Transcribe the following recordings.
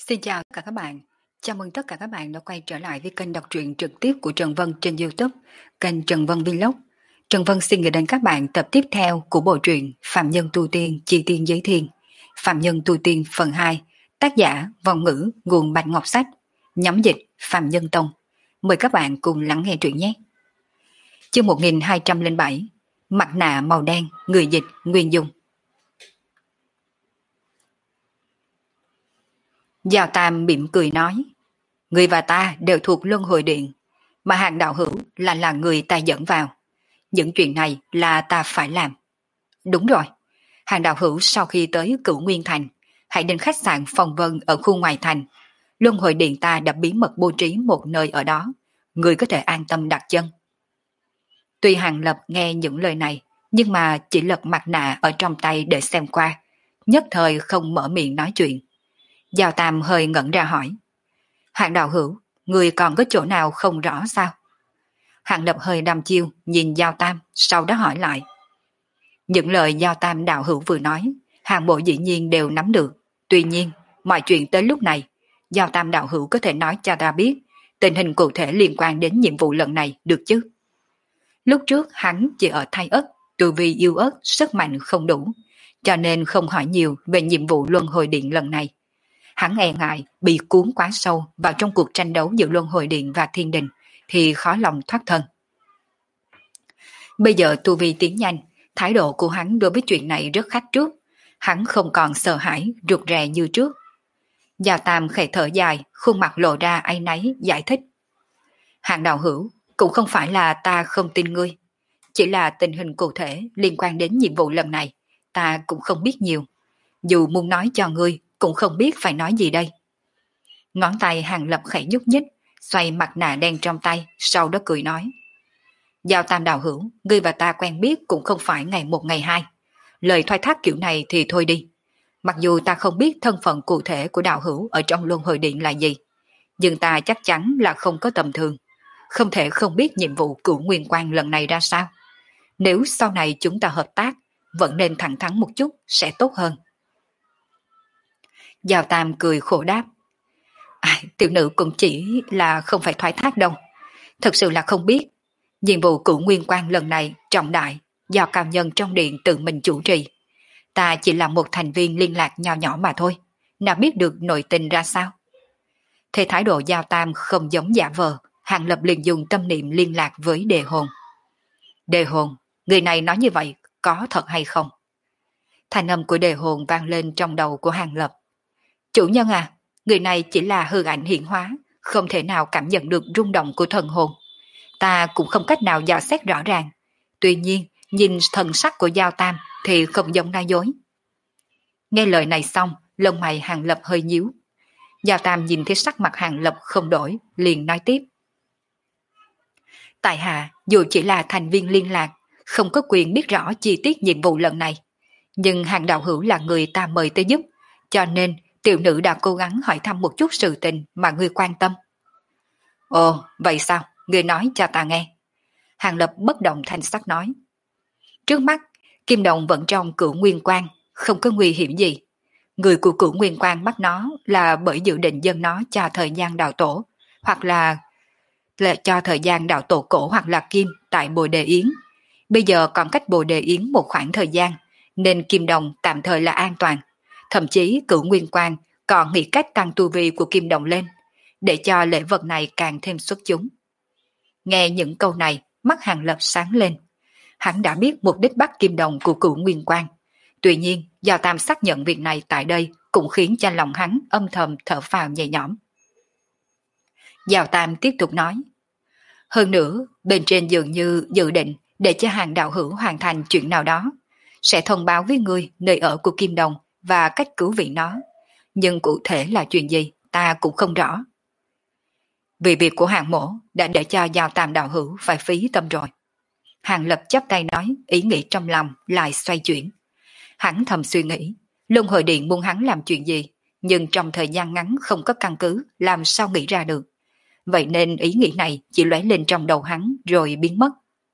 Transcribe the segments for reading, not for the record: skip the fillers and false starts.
Xin chào tất cả các bạn. Chào mừng tất cả các bạn đã quay trở lại với kênh đọc truyện trực tiếp của Trần Vân trên YouTube, kênh Trần Vân Vlog. Trần Vân xin gửi đến các bạn tập tiếp theo của bộ truyện Phạm Nhân Tu Tiên Chi Tiên Giới Thiên, Phạm Nhân Tu Tiên phần 2, tác giả Vong Ngữ, nguồn Bạch Ngọc Sách, nhóm dịch Phạm Nhân Tông. Mời các bạn cùng lắng nghe truyện nhé. Chương 1207, Mặt nạ màu đen, người dịch Nguyên Dung. Giao Tam mỉm cười nói, người và ta đều thuộc Luân Hồi Điện, mà Hàng đạo hữu là người ta dẫn vào. Những chuyện này là ta phải làm. Đúng rồi, Hàng đạo hữu sau khi tới Cửu Nguyên Thành, hãy đến khách sạn Phong Vân ở khu ngoài thành. Luân Hồi Điện ta đã bí mật bố trí một nơi ở đó, người có thể an tâm đặt chân. Tuy Hàng Lập nghe những lời này, nhưng mà chỉ lật mặt nạ ở trong tay để xem qua, nhất thời không mở miệng nói chuyện. Giao Tam hơi ngẩn ra hỏi, Hàng đạo hữu, người còn có chỗ nào không rõ sao? Hàng Lập hơi đăm chiêu nhìn Giao Tam, sau đó hỏi lại. Những lời Giao Tam đạo hữu vừa nói, Hàng bộ dĩ nhiên đều nắm được. Tuy nhiên, mọi chuyện tới lúc này, Giao Tam đạo hữu có thể nói cho ta biết tình hình cụ thể liên quan đến nhiệm vụ lần này được chứ? Lúc trước hắn chỉ ở Thái Ất, tu vi yêu ớt, sức mạnh không đủ, cho nên không hỏi nhiều về nhiệm vụ Luân Hồi Điện lần này. Hắn e ngại bị cuốn quá sâu vào trong cuộc tranh đấu giữa Luân Hồi Điện và Thiên Đình thì khó lòng thoát thân. Bây giờ tu vi tiến nhanh, thái độ của hắn đối với chuyện này rất khách trước. Hắn không còn sợ hãi, rụt rè như trước. Giao Tam khẽ thở dài, khuôn mặt lộ ra áy náy, giải thích. Hàng đạo hữu, cũng không phải là ta không tin ngươi. Chỉ là tình hình cụ thể liên quan đến nhiệm vụ lần này, ta cũng không biết nhiều. Dù muốn nói cho ngươi, cũng không biết phải nói gì đây. Ngón tay Hàng Lập khẽ nhúc nhích, xoay mặt nạ đen trong tay, sau đó cười nói. Giao Tam đạo hữu, ngươi và ta quen biết cũng không phải ngày một ngày hai. Lời thoái thác kiểu này thì thôi đi. Mặc dù ta không biết thân phận cụ thể của đạo hữu ở trong Luân Hồi Điện là gì, nhưng ta chắc chắn là không có tầm thường. Không thể không biết nhiệm vụ Cửu Nguyên Quan lần này ra sao. Nếu sau này chúng ta hợp tác, vẫn nên thẳng thắn một chút sẽ tốt hơn. Giao Tam cười khổ đáp. Tiểu nữ cũng chỉ là không phải thoái thác đâu. Thật sự là không biết. Nhiệm vụ Cửu Nguyên Quan lần này trọng đại, do cao nhân trong điện tự mình chủ trì. Ta chỉ là một thành viên liên lạc nho nhỏ mà thôi. Nào biết được nội tình ra sao? Thế thái độ Giao Tam không giống giả vờ, Hàng Lập liền dùng tâm niệm liên lạc với Đề Hồn. Đề Hồn, người này nói như vậy có thật hay không? Thanh âm của Đề Hồn vang lên trong đầu của Hàng Lập. Chủ nhân à, người này chỉ là hư ảnh hiện hóa, không thể nào cảm nhận được rung động của thần hồn. Ta cũng không cách nào dò xét rõ ràng. Tuy nhiên, nhìn thần sắc của Giao Tam thì không giống nói dối. Nghe lời này xong, lông mày Hàng Lập hơi nhíu. Giao Tam nhìn thấy sắc mặt Hàng Lập không đổi, liền nói tiếp. Tại hạ, dù chỉ là thành viên liên lạc, không có quyền biết rõ chi tiết nhiệm vụ lần này. Nhưng Hàng đạo hữu là người ta mời tới giúp, cho nên tiểu nữ đã cố gắng hỏi thăm một chút sự tình mà ngươi quan tâm. Ồ, vậy sao? Ngươi nói cho ta nghe. Hàng Lập bất động thanh sắc nói. Trước mắt, Kim Đồng vẫn trong Cửu Nguyên Quan, không có nguy hiểm gì. Người của Cửu Nguyên Quan bắt nó là bởi dự định dâng nó cho thời gian đạo tổ, hoặc là cho thời gian đạo tổ cổ hoặc là Kim tại Bồ Đề Yến. Bây giờ còn cách Bồ Đề Yến một khoảng thời gian, nên Kim Đồng tạm thời là an toàn. Thậm chí Cửu Nguyên Quan còn nghĩ cách tăng tu vi của Kim Đồng lên, để cho lễ vật này càng thêm xuất chúng. Nghe những câu này, mắt Hàng Lập sáng lên. Hắn đã biết mục đích bắt Kim Đồng của Cửu Nguyên Quan. Tuy nhiên, Giao Tam xác nhận việc này tại đây cũng khiến cho lòng hắn âm thầm thở phào nhẹ nhõm. Giao Tam tiếp tục nói. Hơn nữa, bên trên dường như dự định để cho Hàng đạo hữu hoàn thành chuyện nào đó, sẽ thông báo với ngươi nơi ở của Kim Đồng và cách cứu viện nó. Nhưng cụ thể là chuyện gì, ta cũng không rõ. Vì việc của Hàng mổ đã để cho Giao Tam đạo hữu phải phí tâm rồi. Hàng Lập chắp tay nói, ý nghĩ trong lòng lại xoay chuyển. Hắn thầm suy nghĩ, Luân Hồi Điện muốn hắn làm chuyện gì, nhưng trong thời gian ngắn không có căn cứ, làm sao nghĩ ra được. Vậy nên ý nghĩ này chỉ lóe lên trong đầu hắn rồi biến mất.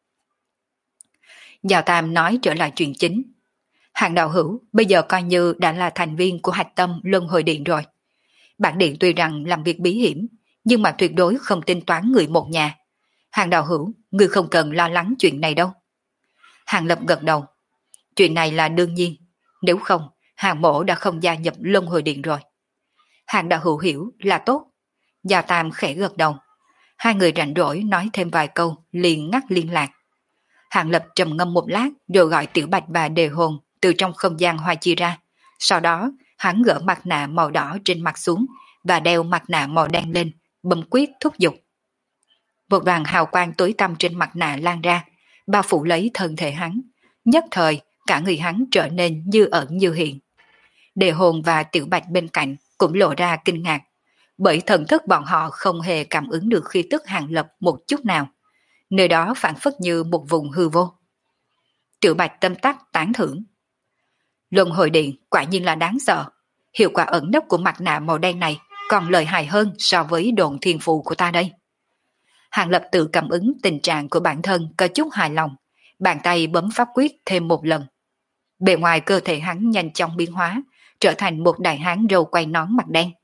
Giao Tam nói trở lại chuyện chính. Hàng đạo hữu bây giờ coi như đã là thành viên của hạch tâm Luân Hồi Điện rồi. Bản điện tuy rằng làm việc bí hiểm, nhưng mà tuyệt đối không tính toán người một nhà. Hàng đạo hữu, ngươi không cần lo lắng chuyện này đâu. Hàng Lập gật đầu. Chuyện này là đương nhiên, nếu không, Hàng mổ đã không gia nhập Luân Hồi Điện rồi. Hàng đạo hữu hiểu là tốt. Gia Tam khẽ gật đầu. Hai người rảnh rỗi nói thêm vài câu, liền ngắt liên lạc. Hàng Lập trầm ngâm một lát rồi gọi Tiểu Bạch và Đề Hồn từ trong không gian hoa chi ra. Sau đó, hắn gỡ mặt nạ màu đỏ trên mặt xuống và đeo mặt nạ màu đen lên, bấm quyết thúc giục. Một đoàn hào quang tối tăm trên mặt nạ lan ra, bao phủ lấy thân thể hắn. Nhất thời, cả người hắn trở nên như ẩn như hiện. Đề Hồn và Tiểu Bạch bên cạnh cũng lộ ra kinh ngạc, bởi thần thức bọn họ không hề cảm ứng được khí tức Hàng Lập một chút nào. Nơi đó phản phất như một vùng hư vô. Tiểu Bạch tâm tắc tán thưởng. Luân Hồi Điện quả nhiên là đáng sợ. Hiệu quả ẩn nấp của mặt nạ màu đen này còn lợi hại hơn so với đồn thiên phù của ta đây. Hàng Lập tự cảm ứng tình trạng của bản thân có chút hài lòng, bàn tay bấm pháp quyết thêm một lần. Bề ngoài cơ thể hắn nhanh chóng biến hóa, trở thành một đại hán râu quay nón mặt đen.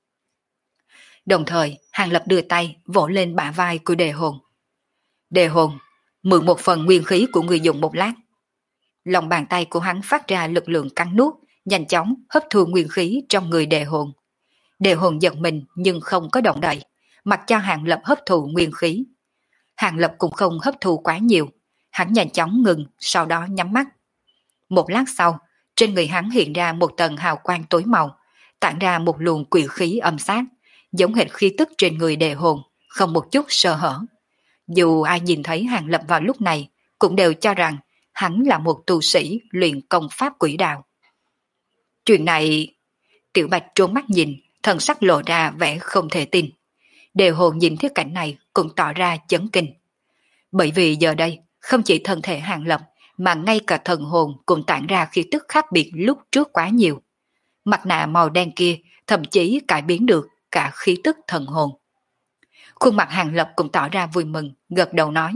Đồng thời, Hàng Lập đưa tay vỗ lên bả vai của Đề Hồn. Đề Hồn, mượn một phần nguyên khí của người dùng một lát. Lòng bàn tay của hắn phát ra lực lượng cắn nuốt, nhanh chóng hấp thu nguyên khí trong người Đề Hồn. Đề Hồn giật mình nhưng không có động đậy, mặc cho Hàng Lập hấp thụ nguyên khí. Hàng Lập cũng không hấp thụ quá nhiều, hắn nhanh chóng ngừng, sau đó nhắm mắt. Một lát sau, trên người hắn hiện ra một tầng hào quang tối màu, tản ra một luồng quỷ khí âm sát, giống hệt khí tức trên người Đề Hồn, không một chút sơ hở. Dù ai nhìn thấy Hàng Lập vào lúc này, cũng đều cho rằng hắn là một tu sĩ luyện công pháp quỷ đạo. Chuyện này... Tiểu Bạch trốn mắt nhìn, thần sắc lộ ra vẻ không thể tin. Đề Hồn nhìn thấy cảnh này cũng tỏ ra chấn kinh. Bởi vì giờ đây, không chỉ thân thể Hàng Lập, mà ngay cả thần hồn cũng tản ra khí tức khác biệt lúc trước quá nhiều. Mặt nạ màu đen kia thậm chí cải biến được cả khí tức thần hồn. Khuôn mặt Hàng Lập cũng tỏ ra vui mừng, gật đầu nói.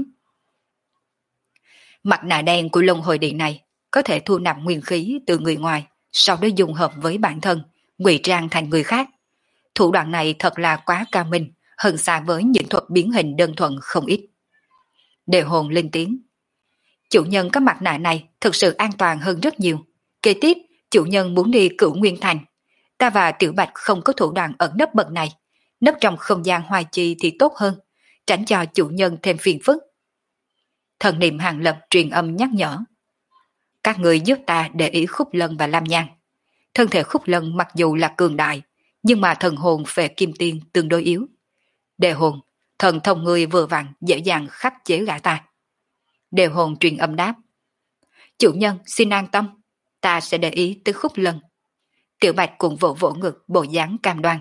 Mặt nạ đen của Luân Hồi Điện này có thể thu nạp nguyên khí từ người ngoài, sau đó dung hợp với bản thân, ngụy trang thành người khác. Thủ đoạn này thật là quá cao minh, hơn xa với những thuật biến hình đơn thuần không ít. Đề Hồn lên tiếng. Chủ nhân có mặt nạ này thực sự an toàn hơn rất nhiều. Kế tiếp, chủ nhân muốn đi Cửu Nguyên Thành. Ta và Tiểu Bạch không có thủ đoạn ẩn nấp bậc này. Nấp trong không gian hoài chi thì tốt hơn, tránh cho chủ nhân thêm phiền phức. Thần niệm Hàng Lập truyền âm nhắc nhở. Các người giúp ta để ý Khúc Lân và Lam Nhan. Thân thể Khúc Lân mặc dù là cường đại, nhưng mà thần hồn về kim tiên tương đối yếu. Đề Hồn, thần thông người vừa vặn dễ dàng khắc chế gã ta. Đề Hồn truyền âm đáp. Chủ nhân xin an tâm, ta sẽ để ý tới Khúc Lân. Tiểu Bạch cũng vỗ vỗ ngực bộ dáng cam đoan.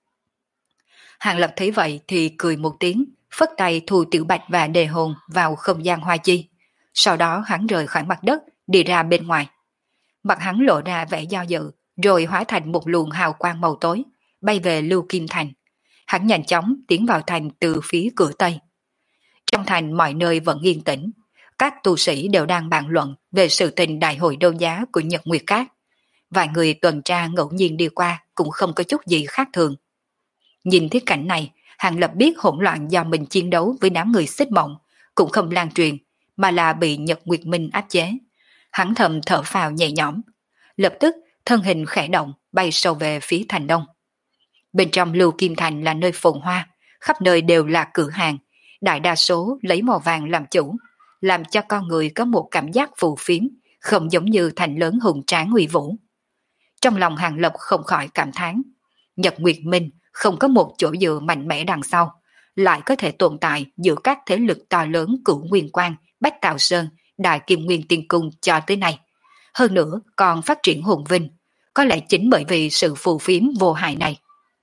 Hàng Lập thấy vậy thì cười một tiếng, phất tay thu Tiểu Bạch và Đề Hồn vào không gian hoa chi. Sau đó hắn rời khỏi mặt đất, đi ra bên ngoài. Mặt hắn lộ ra vẻ do dự, rồi hóa thành một luồng hào quang màu tối, bay về Lưu Kim Thành. Hắn nhanh chóng tiến vào thành từ phía cửa Tây. Trong thành mọi nơi vẫn yên tĩnh, các tu sĩ đều đang bàn luận về sự tình đại hội đấu giá của Nhật Nguyệt Các. Vài người tuần tra ngẫu nhiên đi qua cũng không có chút gì khác thường. Nhìn thấy cảnh này, Hàng Lập biết hỗn loạn do mình chiến đấu với đám người Xích Mộng cũng không lan truyền, mà là bị Nhật Nguyệt Minh áp chế. Hắn thầm thở phào nhẹ nhõm, lập tức thân hình khẽ động bay sâu về phía thành đông. Bên trong Lưu Kim Thành là nơi phồn hoa, khắp nơi đều là cửa hàng, đại đa số lấy màu vàng làm chủ, làm cho con người có một cảm giác phù phiếm, không giống như thành lớn hùng tráng uy vũ. Trong lòng Hàng Lập không khỏi cảm thán, Nhật Nguyệt Minh không có một chỗ dựa mạnh mẽ đằng sau, lại có thể tồn tại giữa các thế lực to lớn Cửu Nguyên Quang, Bách Tạo Sơn, Đại Kim Nguyên Tiên Cung cho tới nay. Hơn nữa còn phát triển hùng vinh, có lẽ chính bởi vì sự phù phiếm vô hại này.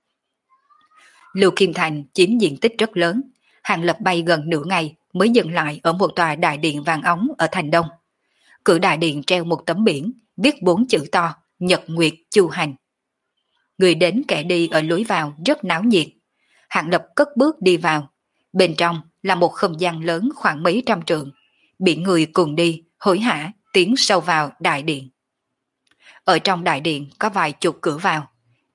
Lưu Kim Thành chiếm diện tích rất lớn, Hàng Lập bay gần nửa ngày mới dừng lại ở một tòa đại điện vàng óng ở thành đông. Cửa đại điện treo một tấm biển, viết 4 chữ to, Nhật Nguyệt Chu Hành. Người đến kẻ đi ở lối vào rất náo nhiệt. Hàng Lập cất bước đi vào. Bên trong là một không gian lớn khoảng mấy trăm trượng. Biển người cùng đi, hối hả, tiến sâu vào đại điện. Ở trong đại điện có vài chục cửa vào.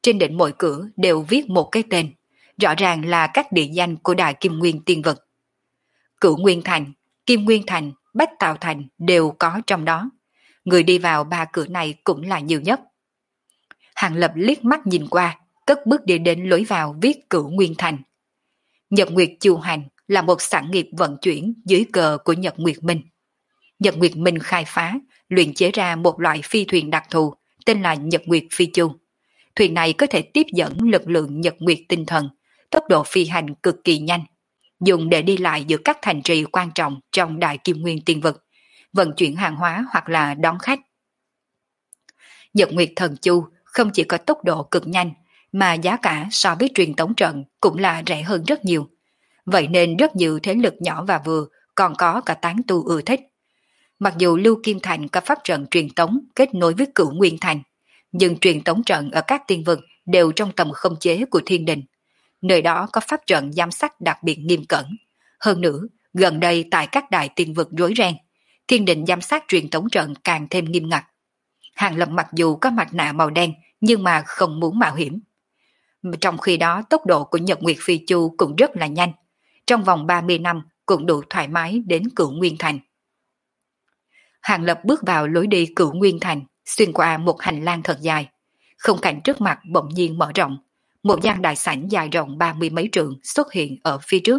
trên đỉnh mỗi cửa đều viết một cái tên, rõ ràng là các địa danh của Đại Kim Nguyên Tiên Vực. Cửu Nguyên Thành, Kim Nguyên Thành, Bách Tạo Thành đều có trong đó. Người đi vào ba cửa này cũng là nhiều nhất. Hàng Lập liếc mắt nhìn qua, cất bước đi đến lối vào viết Cửu Nguyên Thành. Nhật Nguyệt Chu Hành là một sản nghiệp vận chuyển dưới cờ của Nhật Nguyệt Minh. Nhật Nguyệt Minh khai phá, luyện chế ra một loại phi thuyền đặc thù tên là Nhật Nguyệt Phi Chu. Thuyền này có thể tiếp dẫn lực lượng Nhật Nguyệt tinh thần, tốc độ phi hành cực kỳ nhanh, dùng để đi lại giữa các thành trì quan trọng trong Đại Kim Nguyên Tiên Vực, vận chuyển hàng hóa hoặc là đón khách. Nhật Nguyệt Thần Chu không chỉ có tốc độ cực nhanh, mà giá cả so với truyền tống trận cũng là rẻ hơn rất nhiều. Vậy nên rất nhiều thế lực nhỏ và vừa, còn có cả tán tu ưa thích. Mặc dù Lưu Kim Thành có pháp trận truyền tống kết nối với Cửu Nguyên Thành, nhưng truyền tống trận ở các tiên vực đều trong tầm khống chế của thiên đình. Nơi đó có pháp trận giám sát đặc biệt nghiêm cẩn. Hơn nữa, gần đây tại các đại tiên vực rối ren, thiên đình giám sát truyền tống trận càng thêm nghiêm ngặt. Hàng Lập mặc dù có mặt nạ màu đen nhưng mà không muốn mạo hiểm. Trong khi đó tốc độ của Nhật Nguyệt Phi Chu cũng rất là nhanh. Trong vòng 30 năm cũng đủ thoải mái đến Cửu Nguyên Thành. Hàng Lập bước vào lối đi Cửu Nguyên Thành, xuyên qua một hành lang thật dài. Không cảnh trước mặt bỗng nhiên mở rộng. Một gian đại sảnh dài rộng 30 mấy trượng xuất hiện ở phía trước.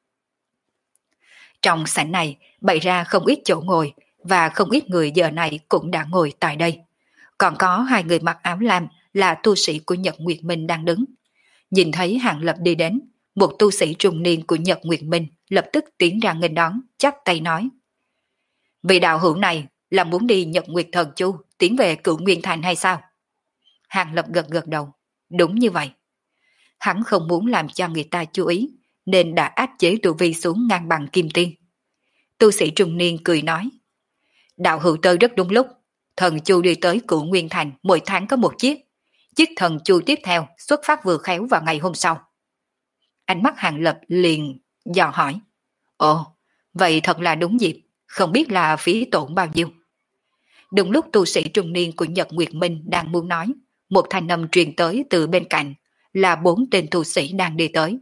Trong sảnh này bày ra không ít chỗ ngồi, và không ít người giờ này cũng đã ngồi tại đây. Còn có hai người mặc áo lam là tu sĩ của Nhật Nguyệt Minh đang đứng. Nhìn thấy Hàng Lập đi đến, một tu sĩ trung niên của Nhật Nguyệt Minh lập tức tiến ra nghênh đón, chắp tay nói: Vị đạo hữu này là muốn đi Nhật Nguyệt Thần Chu tiến về Cửu Nguyên Thành hay sao? Hàng Lập gật gật đầu, đúng như vậy. Hắn không muốn làm cho người ta chú ý, nên đã áp chế tu vi xuống ngang bằng kim tiên. Tu sĩ trung niên cười nói: Đạo hữu tới rất đúng lúc, thần chu đi tới Cửu Nguyên Thành mỗi tháng có một chiếc. Chiếc thần chu tiếp theo xuất phát vừa khéo vào ngày hôm sau. Ánh mắt Hàng Lập liền dò hỏi: Ồ, vậy thật là đúng dịp, không biết là phí tổn bao nhiêu? Đúng lúc tu sĩ trung niên của Nhật Nguyệt Minh đang muốn nói, một thanh âm truyền tới từ bên cạnh, là 4 tên tu sĩ đang đi tới.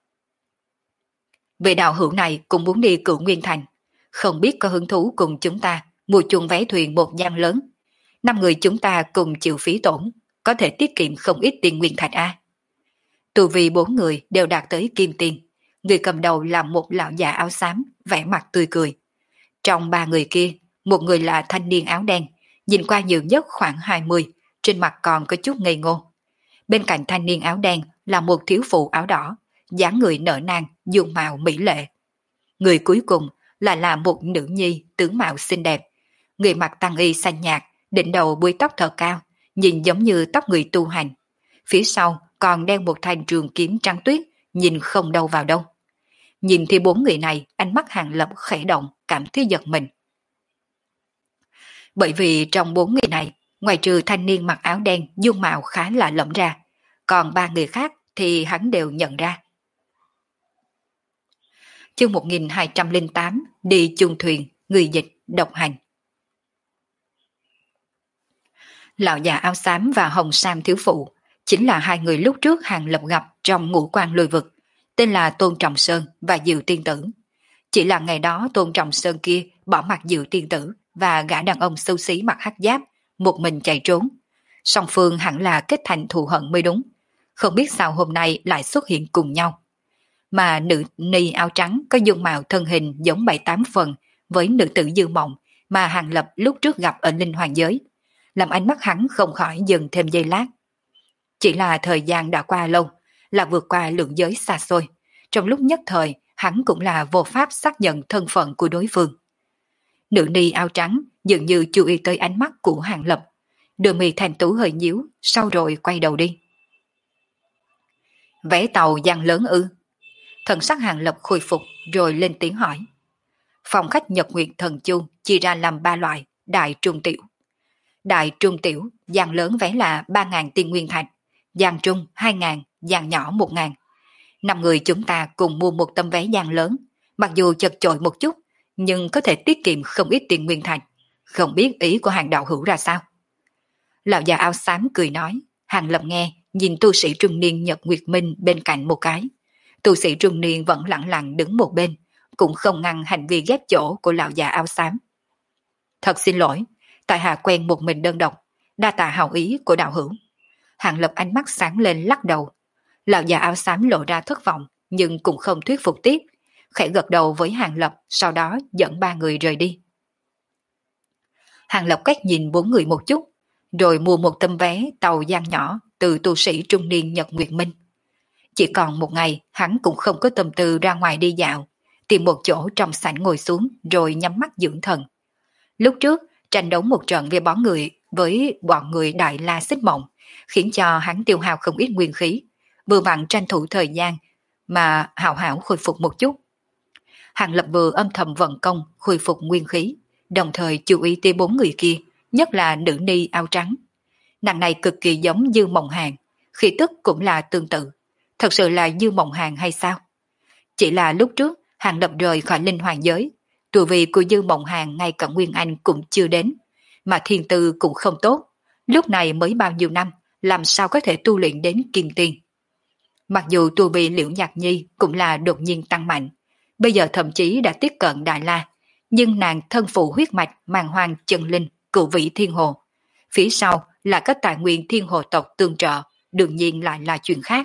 Vị đạo hữu này cũng muốn đi Cửu Nguyên Thành, không biết có hứng thú cùng chúng ta mua chuông vé thuyền một gian lớn. 5 người chúng ta cùng chịu phí tổn, có thể tiết kiệm không ít tiền nguyên thạch a. Tu vi 4 người đều đạt tới kim tiên, người cầm đầu là một lão già áo xám, vẻ mặt tươi cười. Trong 3 người kia, một người là thanh niên áo đen, nhìn qua nhiều nhất khoảng 20, trên mặt còn có chút ngây ngô. Bên cạnh thanh niên áo đen là một thiếu phụ áo đỏ, dáng người nở nang, dung mạo mỹ lệ. Người cuối cùng là một nữ nhi tướng mạo xinh đẹp, người mặc tăng y xanh nhạt, đỉnh đầu búi tóc thật cao, nhìn giống như tóc người tu hành. Phía sau còn đeo một thanh trường kiếm trắng tuyết, nhìn không đâu vào đâu. Nhìn thì 4 người này, ánh mắt Hàng Lập khẽ động, cảm thấy giật mình. Bởi vì trong 4 người này, ngoài trừ thanh niên mặc áo đen dung mạo khá là lẫm ra, còn 3 người khác thì hắn đều nhận ra. Chương 1208, đi chung thuyền, người dịch, độc hành. Lão già áo xám và hồng sam thiếu phụ chính là 2 người lúc trước Hàng Lập gặp trong Ngũ Quan Lôi Vực, tên là Tôn Trọng Sơn và Diệu Tiên Tử. Chỉ là ngày đó Tôn Trọng Sơn kia bỏ mặc Diệu Tiên Tử và gã đàn ông xấu xí mặc hắc giáp, một mình chạy trốn. Song phương hẳn là kết thành thù hận mới đúng, không biết sao hôm nay lại xuất hiện cùng nhau. Mà nữ ni áo trắng có dung mạo thân hình giống 7-8 phần với nữ tử Dư Mộng mà Hàng Lập lúc trước gặp ở Linh Hoàng Giới, làm ánh mắt hắn không khỏi dừng thêm giây lát. Chỉ là thời gian đã qua lâu, là vượt qua lượng giới xa xôi, trong lúc nhất thời hắn cũng là vô pháp xác nhận thân phận của đối phương. Nữ ni áo trắng dường như chú ý tới ánh mắt của Hàng Lập, đôi mi thanh tú hơi nhíu, sau rồi quay đầu đi. Vé tàu gian lớn ư? Thần sắc Hàng Lập khôi phục rồi lên tiếng hỏi. Phòng khách Nhật Nguyệt Thần Chu chia ra làm 3 loại, đại trung tiểu. Đại trung tiểu, gian lớn vé là 3.000 tiên nguyên thạch, gian trung 2.000, gian nhỏ 1.000. 5 người chúng ta cùng mua một tấm vé gian lớn, mặc dù chật chội một chút, nhưng có thể tiết kiệm không ít tiền nguyên thạch. Không biết ý của Hàng đạo hữu ra sao? Lão già áo xám cười nói, Hàng Lập nghe nhìn tu sĩ trung niên Nhật Nguyệt Minh bên cạnh một cái. Tu sĩ trung niên vẫn lặng lặng đứng một bên, cũng không ngăn hành vi ghép chỗ của lão già áo xám. Thật xin lỗi, tại hạ quen một mình đơn độc, đa tạ hảo ý của đạo hữu. Hàng Lập ánh mắt sáng lên lắc đầu. Lão già áo xám lộ ra thất vọng, nhưng cũng không thuyết phục tiếp, khẽ gật đầu với Hàng Lập, sau đó dẫn ba người rời đi. Hàng Lập quét nhìn bốn người một chút, rồi mua một tấm vé tàu gian nhỏ từ tu sĩ trung niên Nhật Nguyệt Minh. Chỉ còn một ngày, hắn cũng không có tâm tư ra ngoài đi dạo, tìm một chỗ trong sảnh ngồi xuống rồi nhắm mắt dưỡng thần. Lúc trước, tranh đấu một trận với bọn người Đại La Xích Mộng, khiến cho hắn tiêu hao không ít nguyên khí, vừa vặn tranh thủ thời gian mà hảo hảo khôi phục một chút. Hàng Lập vừa âm thầm vận công khôi phục nguyên khí, đồng thời chú ý tới bốn người kia, nhất là nữ ni áo trắng. Nàng này cực kỳ giống Dư Mộng Hàn, khí tức cũng là tương tự. Thật sự là Dư Mộng Hàn hay sao? Chỉ là lúc trước Hàng Lập rời khỏi linh hoàng giới, tu vi của Dư Mộng Hàn ngay cả Nguyên Anh cũng chưa đến, mà thiên tư cũng không tốt, lúc này mới bao nhiêu năm, làm sao có thể tu luyện đến kim tiên. Mặc dù tu vi Liễu Nhạc Nhi cũng là đột nhiên tăng mạnh, bây giờ thậm chí đã tiếp cận Đại La, nhưng nàng thân phụ huyết mạch màng hoang chân linh, cửu vĩ thiên hồ. Phía sau là các tài nguyên thiên hồ tộc tương trợ, đương nhiên lại là chuyện khác.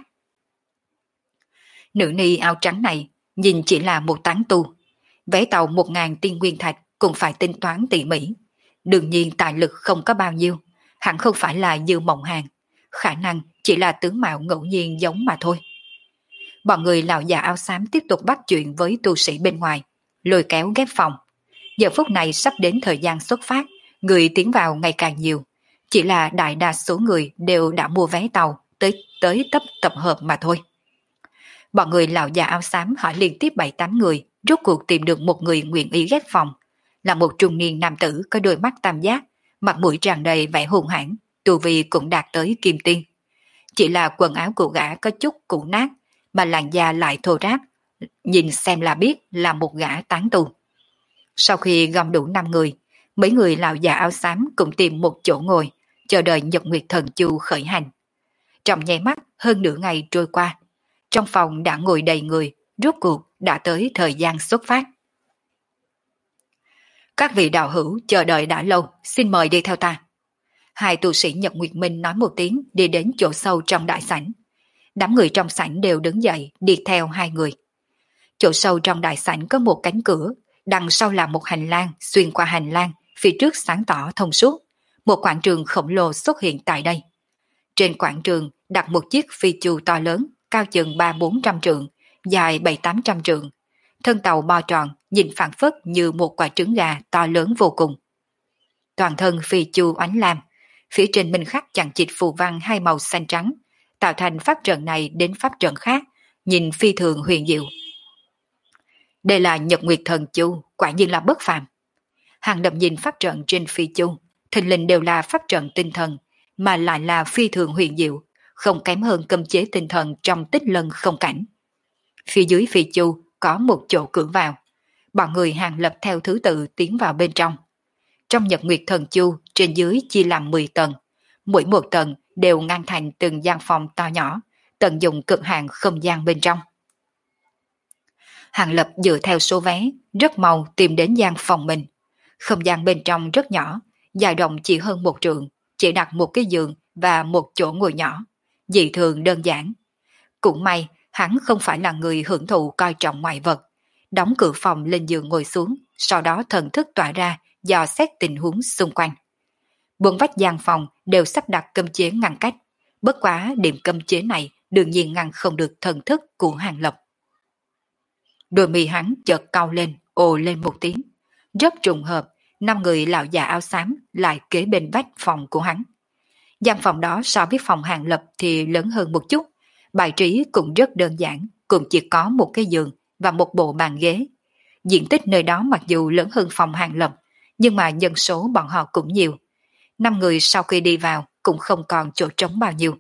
Nữ ni áo trắng này nhìn chỉ là một tán tu, vé tàu 1.000 tiên nguyên thạch cũng phải tính toán tỉ mỉ. Đương nhiên tài lực không có bao nhiêu, hẳn không phải là Dư Mộng Hàn, khả năng chỉ là tướng mạo ngẫu nhiên giống mà thôi. Bọn người lão già áo xám tiếp tục bắt chuyện với tu sĩ bên ngoài, lôi kéo ghép phòng. Giờ phút này sắp đến thời gian xuất phát, người tiến vào ngày càng nhiều. Chỉ là đại đa số người đều đã mua vé tàu tới tập hợp mà thôi. Bọn người lão già áo xám hỏi liên tiếp 7-8 người, rốt cuộc tìm được một người nguyện ý ghép phòng. Là một trung niên nam tử có đôi mắt tam giác, mặt mũi tràn đầy vẻ hung hãn, tu vi cũng đạt tới kim tiên. Chỉ là quần áo của gã có chút cũ nát, mà làn da lại thô ráp, nhìn xem là biết là một gã tán tu. Sau khi gom đủ 5 người, mấy người lão già áo xám cũng tìm một chỗ ngồi, chờ đợi Nhật Nguyệt Thần Chu khởi hành. Trong nháy mắt hơn nửa ngày trôi qua, trong phòng đã ngồi đầy người, rốt cuộc đã tới thời gian xuất phát. Các vị đạo hữu chờ đợi đã lâu, xin mời đi theo ta. Hai tu sĩ Nhật Nguyệt Minh nói một tiếng đi đến chỗ sâu trong đại sảnh. Đám người trong sảnh đều đứng dậy đi theo hai người. Chỗ sâu trong đại sảnh có một cánh cửa, đằng sau là một hành lang, xuyên qua hành lang, phía trước sáng tỏ thông suốt. Một quảng trường khổng lồ xuất hiện tại đây. Trên quảng trường đặt một chiếc phi chu to lớn, cao chừng 300-400 trượng, dài 700-800 trượng. Thân tàu bo tròn, nhìn phản phất như một quả trứng gà to lớn vô cùng. Toàn thân phi chu ánh lam, phía trên minh khắc chằng chịt phù văn hai màu xanh trắng, tạo thành pháp trận này đến pháp trận khác, nhìn phi thường huyền diệu. Đây là Nhật Nguyệt Thần Chu, quả nhiên là bất phàm. Hàng Lập nhìn pháp trận trên phi chu, thình lình đều là pháp trận tinh thần, mà lại là phi thường huyền diệu, không kém hơn cấm chế tinh thần trong Tích Lân không cảnh. Phía dưới phi chu có một chỗ cửa vào, bọn người Hàng Lập theo thứ tự tiến vào bên trong. Trong Nhật Nguyệt Thần Chu trên dưới chia làm 10 tầng, mỗi một tầng đều ngăn thành từng gian phòng to nhỏ, tận dụng cực hạn không gian bên trong. Hàng Lập dựa theo số vé, rất mau tìm đến gian phòng mình. Không gian bên trong rất nhỏ, dài rộng chỉ hơn 1 trượng, chỉ đặt một cái giường và một chỗ ngồi nhỏ, dị thường đơn giản. Cũng may, hắn không phải là người hưởng thụ coi trọng ngoại vật. Đóng cửa phòng lên giường ngồi xuống, sau đó thần thức tỏa ra, dò xét tình huống xung quanh. Bốn vách gian phòng đều sắp đặt cấm chế ngăn cách, bất quá điểm cấm chế này đương nhiên ngăn không được thần thức của Hàng Lập. Đôi mi hắn chợt cau lên, ồ lên một tiếng. Rất trùng hợp, 5 người lão già áo xám lại kế bên vách phòng của hắn. Gian phòng đó so với phòng Hàng Lập thì lớn hơn một chút, bài trí cũng rất đơn giản, cũng chỉ có một cái giường và một bộ bàn ghế. Diện tích nơi đó mặc dù lớn hơn phòng Hàng Lập, nhưng mà nhân số bọn họ cũng nhiều. 5 người sau khi đi vào cũng không còn chỗ trống bao nhiêu.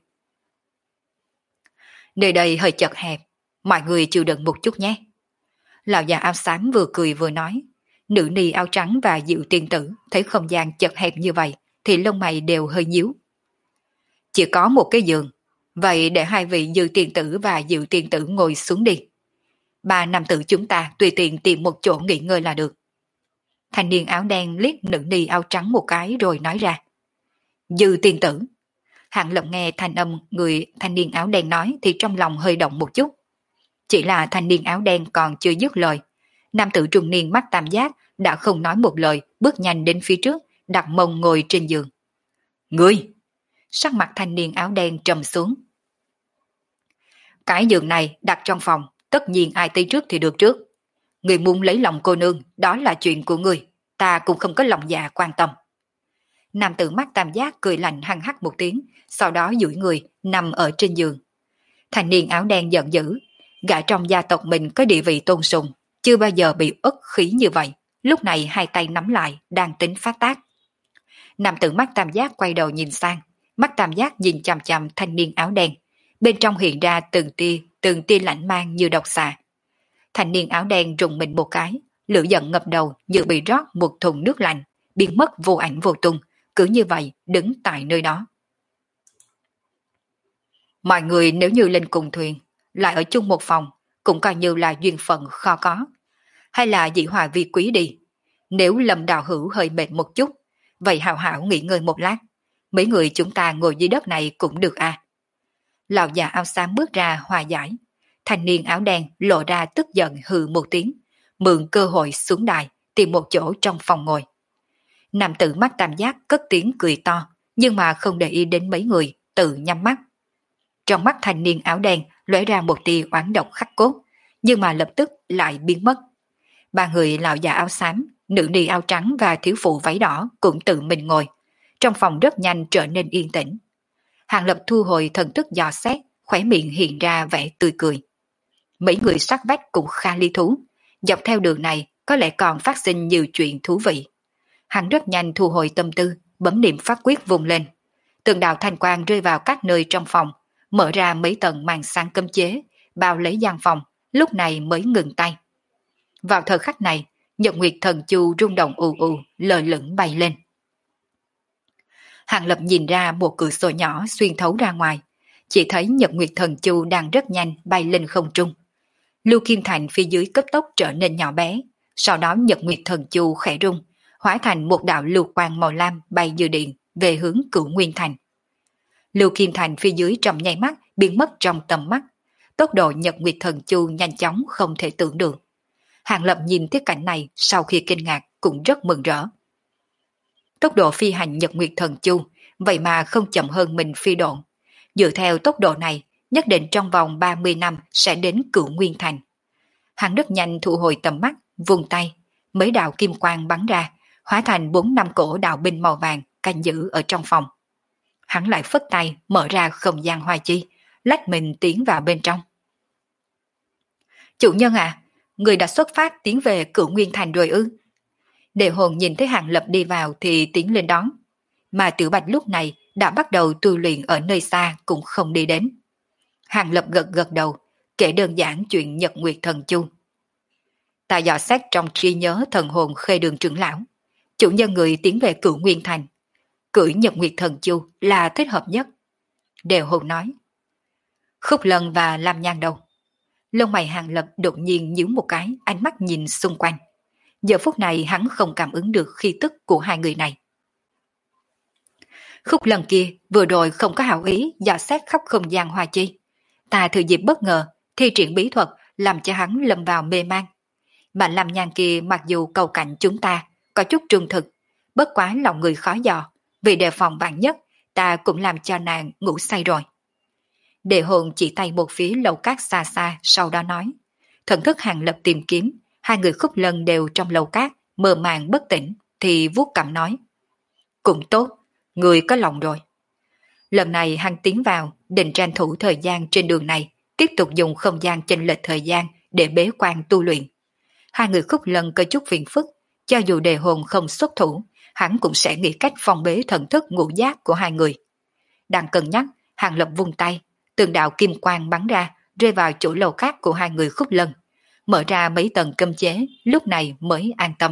Nơi đây hơi chật hẹp, mọi người chịu đựng một chút nhé. Lão già áo xám vừa cười vừa nói. Nữ ni áo trắng và Diệu tiên tử thấy không gian chật hẹp như vậy thì lông mày đều hơi nhíu. Chỉ có một cái giường, Vậy để hai vị Dư tiên tử và Diệu tiên tử ngồi xuống đi. Ba nam tử chúng ta tùy tiện tìm một chỗ nghỉ ngơi là được. Thanh niên áo đen liếc nữ ni áo trắng một cái rồi nói ra. Dư tiên tử. Hạng Lập nghe thanh âm người thanh niên áo đen nói thì trong lòng hơi động một chút. Chỉ là thanh niên áo đen còn chưa dứt lời. Nam tử trung niên mắt tam giác đã không nói một lời, bước nhanh đến phía trước, đặt mông ngồi trên giường. Ngươi! Sắc mặt thanh niên áo đen trầm xuống. Cái giường này đặt trong phòng, tất nhiên ai tới trước thì được trước. Người muốn lấy lòng cô nương, đó là chuyện của người, ta cũng không có lòng dạ quan tâm. Nam tử mắt tam giác cười lạnh hăng hắc một tiếng, sau đó duỗi người, nằm ở trên giường. Thanh niên áo đen giận dữ, gã trong gia tộc mình có địa vị tôn sùng, chưa bao giờ bị ức khí như vậy, lúc này hai tay nắm lại, đang tính phát tác. Nam tử mắt tam giác quay đầu nhìn sang, mắt tam giác nhìn chằm chằm thanh niên áo đen, bên trong hiện ra từng tia lạnh mang như độc xà. Thanh niên áo đen rùng mình một cái, lửa giận ngập đầu như bị rót một thùng nước lạnh, biến mất vô ảnh vô tung, cứ như vậy đứng tại nơi đó. Mọi người nếu như lên cùng thuyền, lại ở chung một phòng, cũng coi như là duyên phận khó có. Hay là dĩ hòa vi quý đi. Nếu Lâm đạo hữu hơi mệt một chút, vậy hào hảo nghỉ ngơi một lát. Mấy người chúng ta ngồi dưới đất này cũng được à. Lão già áo xám bước ra hòa giải. Thanh niên áo đen lộ ra tức giận hừ một tiếng, mượn cơ hội xuống đài, tìm một chỗ trong phòng ngồi. Nam tử mắt tam giác cất tiếng cười to, nhưng mà không để ý đến mấy người, tự nhắm mắt. Trong mắt thanh niên áo đen lóe ra một tia oán độc khắc cốt, nhưng mà lập tức lại biến mất. Ba người lão già áo xám, nữ ni áo trắng và thiếu phụ váy đỏ cũng tự mình ngồi. Trong phòng rất nhanh trở nên yên tĩnh. Hàng Lập thu hồi thần thức dò xét, khóe miệng hiện ra vẻ tươi cười. Mấy người sát vách cũng khá lý thú. Dọc theo đường này có lẽ còn phát sinh nhiều chuyện thú vị. Hắn rất nhanh thu hồi tâm tư, bấm niệm pháp quyết vùng lên. Từng đạo thanh quang rơi vào các nơi trong phòng, mở ra mấy tầng màn sáng cấm chế, bao lấy gian phòng, lúc này mới ngừng tay. Vào thời khắc này, Nhật Nguyệt Thần Chu rung động ù ù, lờ lửng bay lên. Hàng Lập nhìn ra một cửa sổ nhỏ xuyên thấu ra ngoài, chỉ thấy Nhật Nguyệt Thần Chu đang rất nhanh bay lên không trung. Lưu Kim Thành phía dưới cấp tốc trở nên nhỏ bé, sau đó Nhật Nguyệt Thần Chu khẽ rung, hóa thành một đạo lưu quang màu lam bay như điện về hướng Cửu Nguyên Thành. Lưu Kim Thành phía dưới trong nháy mắt biến mất trong tầm mắt, tốc độ Nhật Nguyệt Thần Chu nhanh chóng không thể tưởng được. Hàng Lập nhìn thấy cảnh này sau khi kinh ngạc cũng rất mừng rỡ. Tốc độ phi hành Nhật Nguyệt Thần Chu vậy mà không chậm hơn mình phi độn. Dựa theo tốc độ này, nhất định trong vòng 30 năm sẽ đến Cửu Nguyên Thành. Hắn rất nhanh thu hồi tầm mắt, vùng tay, mấy đạo kim quang bắn ra, hóa thành 4 năm cổ đạo binh màu vàng canh giữ ở trong phòng. Hắn lại phất tay mở ra không gian hoa chi, lách mình tiến vào bên trong. Chủ nhân à, người đã xuất phát tiến về Cửu Nguyên Thành rồi ư? Đệ hồn nhìn thấy Hàng Lập đi vào thì tiến lên đón. Mà Tiểu Bạch lúc này đã bắt đầu tu luyện ở nơi xa cũng không đi đến. Hàng Lập gật gật đầu, kể đơn giản chuyện Nhật Nguyệt Thần Chu. Ta dò xét trong trí nhớ thần hồn Khê Đường trưởng lão, chủ nhân người tiến về Cửu Nguyên Thành, cưỡi Nhật Nguyệt Thần Chu là thích hợp nhất. Đệ hồn nói. Khúc Lân và Lam Nhan đâu? Lông mày Hàng Lập đột nhiên nhíu một cái, ánh mắt nhìn xung quanh. Giờ phút này hắn không cảm ứng được khí tức của hai người này. Khúc Lân kia vừa rồi không có hảo ý dò xét khắp không gian hoa chi. Ta thừa dịp bất ngờ, thi triển bí thuật làm cho hắn lâm vào mê man. Mà Lam Nhan kia mặc dù cầu cạnh chúng ta, có chút trung thực, bất quá lòng người khó dò, vì đề phòng vạn nhất, ta cũng làm cho nàng ngủ say rồi. Đệ hồn chỉ tay một phía lầu cát xa xa, sau đó nói. Thần thức Hàng Lập tìm kiếm, hai người Khúc Lân đều trong lầu cát, mơ màng bất tỉnh, thì vuốt cằm nói. Cũng tốt, người có lòng rồi. Lần này hắn tiến vào, định tranh thủ thời gian trên đường này, tiếp tục dùng không gian chênh lệch thời gian để bế quan tu luyện. Hai người Khúc Lân có chút phiền phức, cho dù đề hồn không xuất thủ, hắn cũng sẽ nghĩ cách phòng bế thần thức ngũ giác của hai người. Đang cân nhắc, Hàng Lập vung tay, từng đạo kim quang bắn ra, rơi vào chỗ lầu cát của hai người Khúc Lân, mở ra mấy tầng cấm chế, lúc này mới an tâm.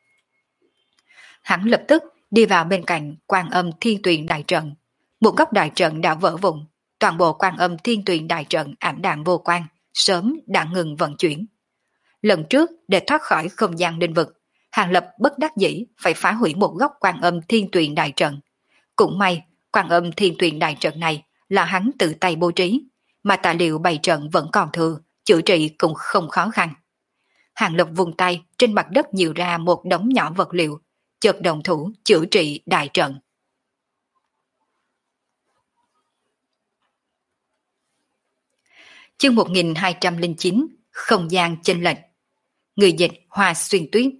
Hắn lập tức đi vào bên cạnh Quan Âm Thiên Tuyền đại trận, một góc đại trận đã vỡ vụn, toàn bộ Quan Âm Thiên Tuyền đại trận ảm đạm vô quang, sớm đã ngừng vận chuyển. Lần trước để thoát khỏi không gian linh vực, Hàng Lập bất đắc dĩ phải phá hủy một góc Quan Âm Thiên Tuyền đại trận. Cũng may, Quan Âm Thiên Tuyền đại trận này là hắn tự tay bố trí, mà tài liệu bày trận vẫn còn thừa, chữa trị cũng không khó khăn. Hàng Lập vung tay, trên mặt đất nhiều ra một đống nhỏ vật liệu, chợt đồng thủ chữa trị đại trận. Chương 1209, không gian chênh lệch. Người dịch Hoa Xuyên Tuyết.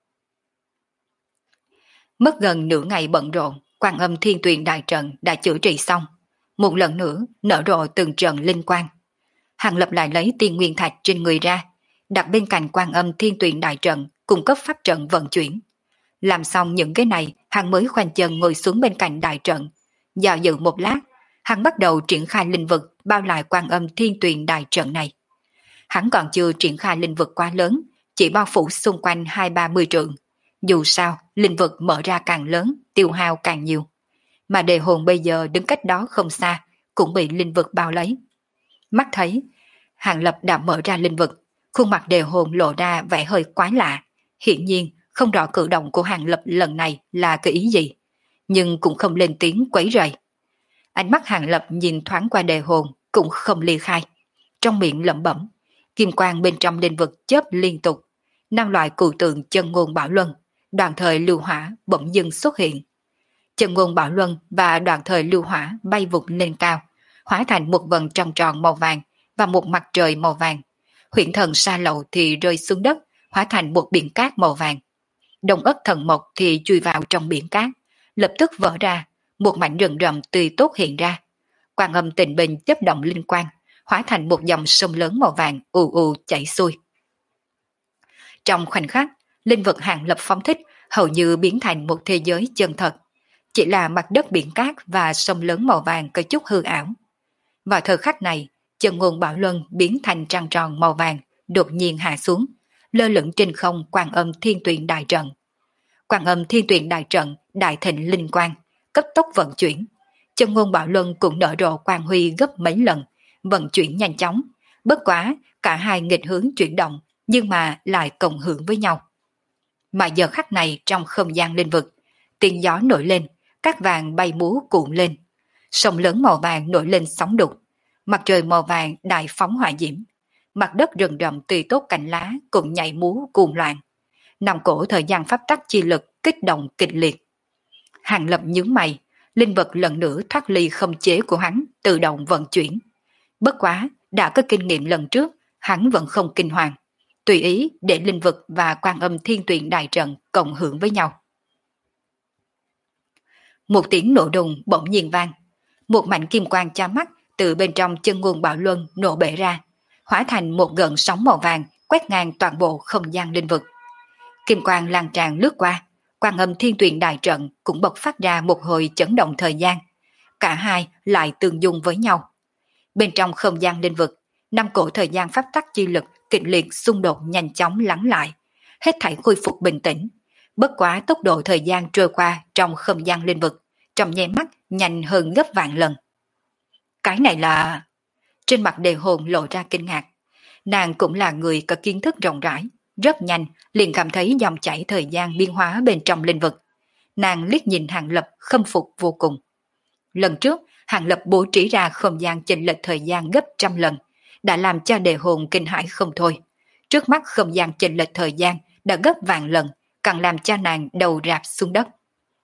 Mất gần nửa ngày bận rộn, Quan Âm Thiên Tuyền đại trận đã chữa trị xong. Một lần nữa nở rộ từng trận linh quang. Hàng Lập lại lấy tiên nguyên thạch trên người ra, đặt bên cạnh Quan Âm Thiên Tuyền đại trận, cung cấp pháp trận vận chuyển. Làm xong những cái này, hắn mới khoanh chân ngồi xuống bên cạnh đại trận. Dò dự một lát, hắn bắt đầu triển khai linh vực bao lại Quan Âm Thiên Tuyền đại trận này. Hắn còn chưa triển khai linh vực quá lớn, chỉ bao phủ xung quanh 20-30 trượng. Dù sao, linh vực mở ra càng lớn, tiêu hao càng nhiều. Mà đề hồn bây giờ đứng cách đó không xa, cũng bị linh vực bao lấy. Mắt thấy, Hàng Lập đã mở ra linh vực, khuôn mặt đề hồn lộ ra vẻ hơi quái lạ. Hiển nhiên, không rõ cử động của Hàng Lập lần này là cái ý gì, nhưng cũng không lên tiếng quấy rầy. Ánh mắt Hàng Lập nhìn thoáng qua đề hồn, cũng không ly khai. Trong miệng lẩm bẩm, kim quang bên trong linh vực chớp liên tục. 5 loại cụ tượng chân ngôn bảo luân, đoạn thời lưu hỏa bỗng dưng xuất hiện. Chân ngôn bảo luân và đoạn thời lưu hỏa bay vụt lên cao, hóa thành một vầng trăng tròn màu vàng và một mặt trời màu vàng. Huyễn thần sa lậu thì rơi xuống đất, hóa thành một biển cát màu vàng. Đông ất thần mộc thì chui vào trong biển cát, lập tức vỡ ra, một mảnh rừng rậm tươi tốt hiện ra. Quan Âm Tịnh Bình chấp động linh quang, hóa thành một dòng sông lớn màu vàng ù ù chảy xuôi. Trong khoảnh khắc, linh vật Hàng Lập phóng thích hầu như biến thành một thế giới chân thật. Chỉ là mặt đất biển cát và sông lớn màu vàng có chút hư ảo. Vào thời khắc này, chân ngôn bảo luân biến thành trăng tròn màu vàng, đột nhiên hạ xuống, lơ lửng trên không Quan Âm Thiên Tuyền đại trận. Quan Âm Thiên Tuyền đại trận đại thịnh linh quang, cấp tốc vận chuyển. Chân ngôn bảo luân cũng nở rộ quang huy gấp mấy lần, vận chuyển nhanh chóng. Bất quá, cả hai nghịch hướng chuyển động, nhưng mà lại cộng hưởng với nhau. Mà giờ khắc này trong không gian linh vực, tiếng gió nổi lên, cát vàng bay múa cuộn lên. Sông lớn màu vàng nổi lên sóng đục, mặt trời màu vàng đại phóng hỏa diễm. Mặt đất rừng rậm tươi tốt cành lá cũng nhảy múa cuồng loạn. Nằm cổ thời gian pháp tắc chi lực kích động kịch liệt. Hàng Lập nhướng mày, linh vật lần nữa thoát ly không chế của hắn, tự động vận chuyển. Bất quá, đã có kinh nghiệm lần trước, hắn vẫn không kinh hoàng. Tùy ý để linh vực và Quan Âm Thiên Tuyền đại trận cộng hưởng với nhau. Một tiếng nổ đùng bỗng nhiên vang. Một mảnh kim quang chói mắt từ bên trong chân ngôn bảo luân nổ bể ra, hóa thành một gợn sóng màu vàng quét ngang toàn bộ không gian linh vực. Kim quang lan tràn lướt qua, Quan Âm Thiên Tuyền đại trận cũng bộc phát ra một hồi chấn động thời gian. Cả hai lại tương dung với nhau. Bên trong không gian linh vực, 5 cổ thời gian pháp tắc chi lực kịch liệt xung đột nhanh chóng lắng lại, hết thảy khôi phục bình tĩnh. Bất quá tốc độ thời gian trôi qua trong không gian linh vực, trong nháy mắt nhanh hơn gấp vạn lần. Cái này là... Trên mặt đề hồn lộ ra kinh ngạc. Nàng cũng là người có kiến thức rộng rãi, rất nhanh liền cảm thấy dòng chảy thời gian biến hóa bên trong linh vực. Nàng liếc nhìn Hàng Lập khâm phục vô cùng. Lần trước, Hàng Lập bố trí ra không gian chênh lệch thời gian gấp trăm lần, đã làm cho đề hồn kinh hãi không thôi. Trước mắt không gian chênh lệch thời gian đã gấp vạn lần, càng làm cho nàng đầu rạp xuống đất.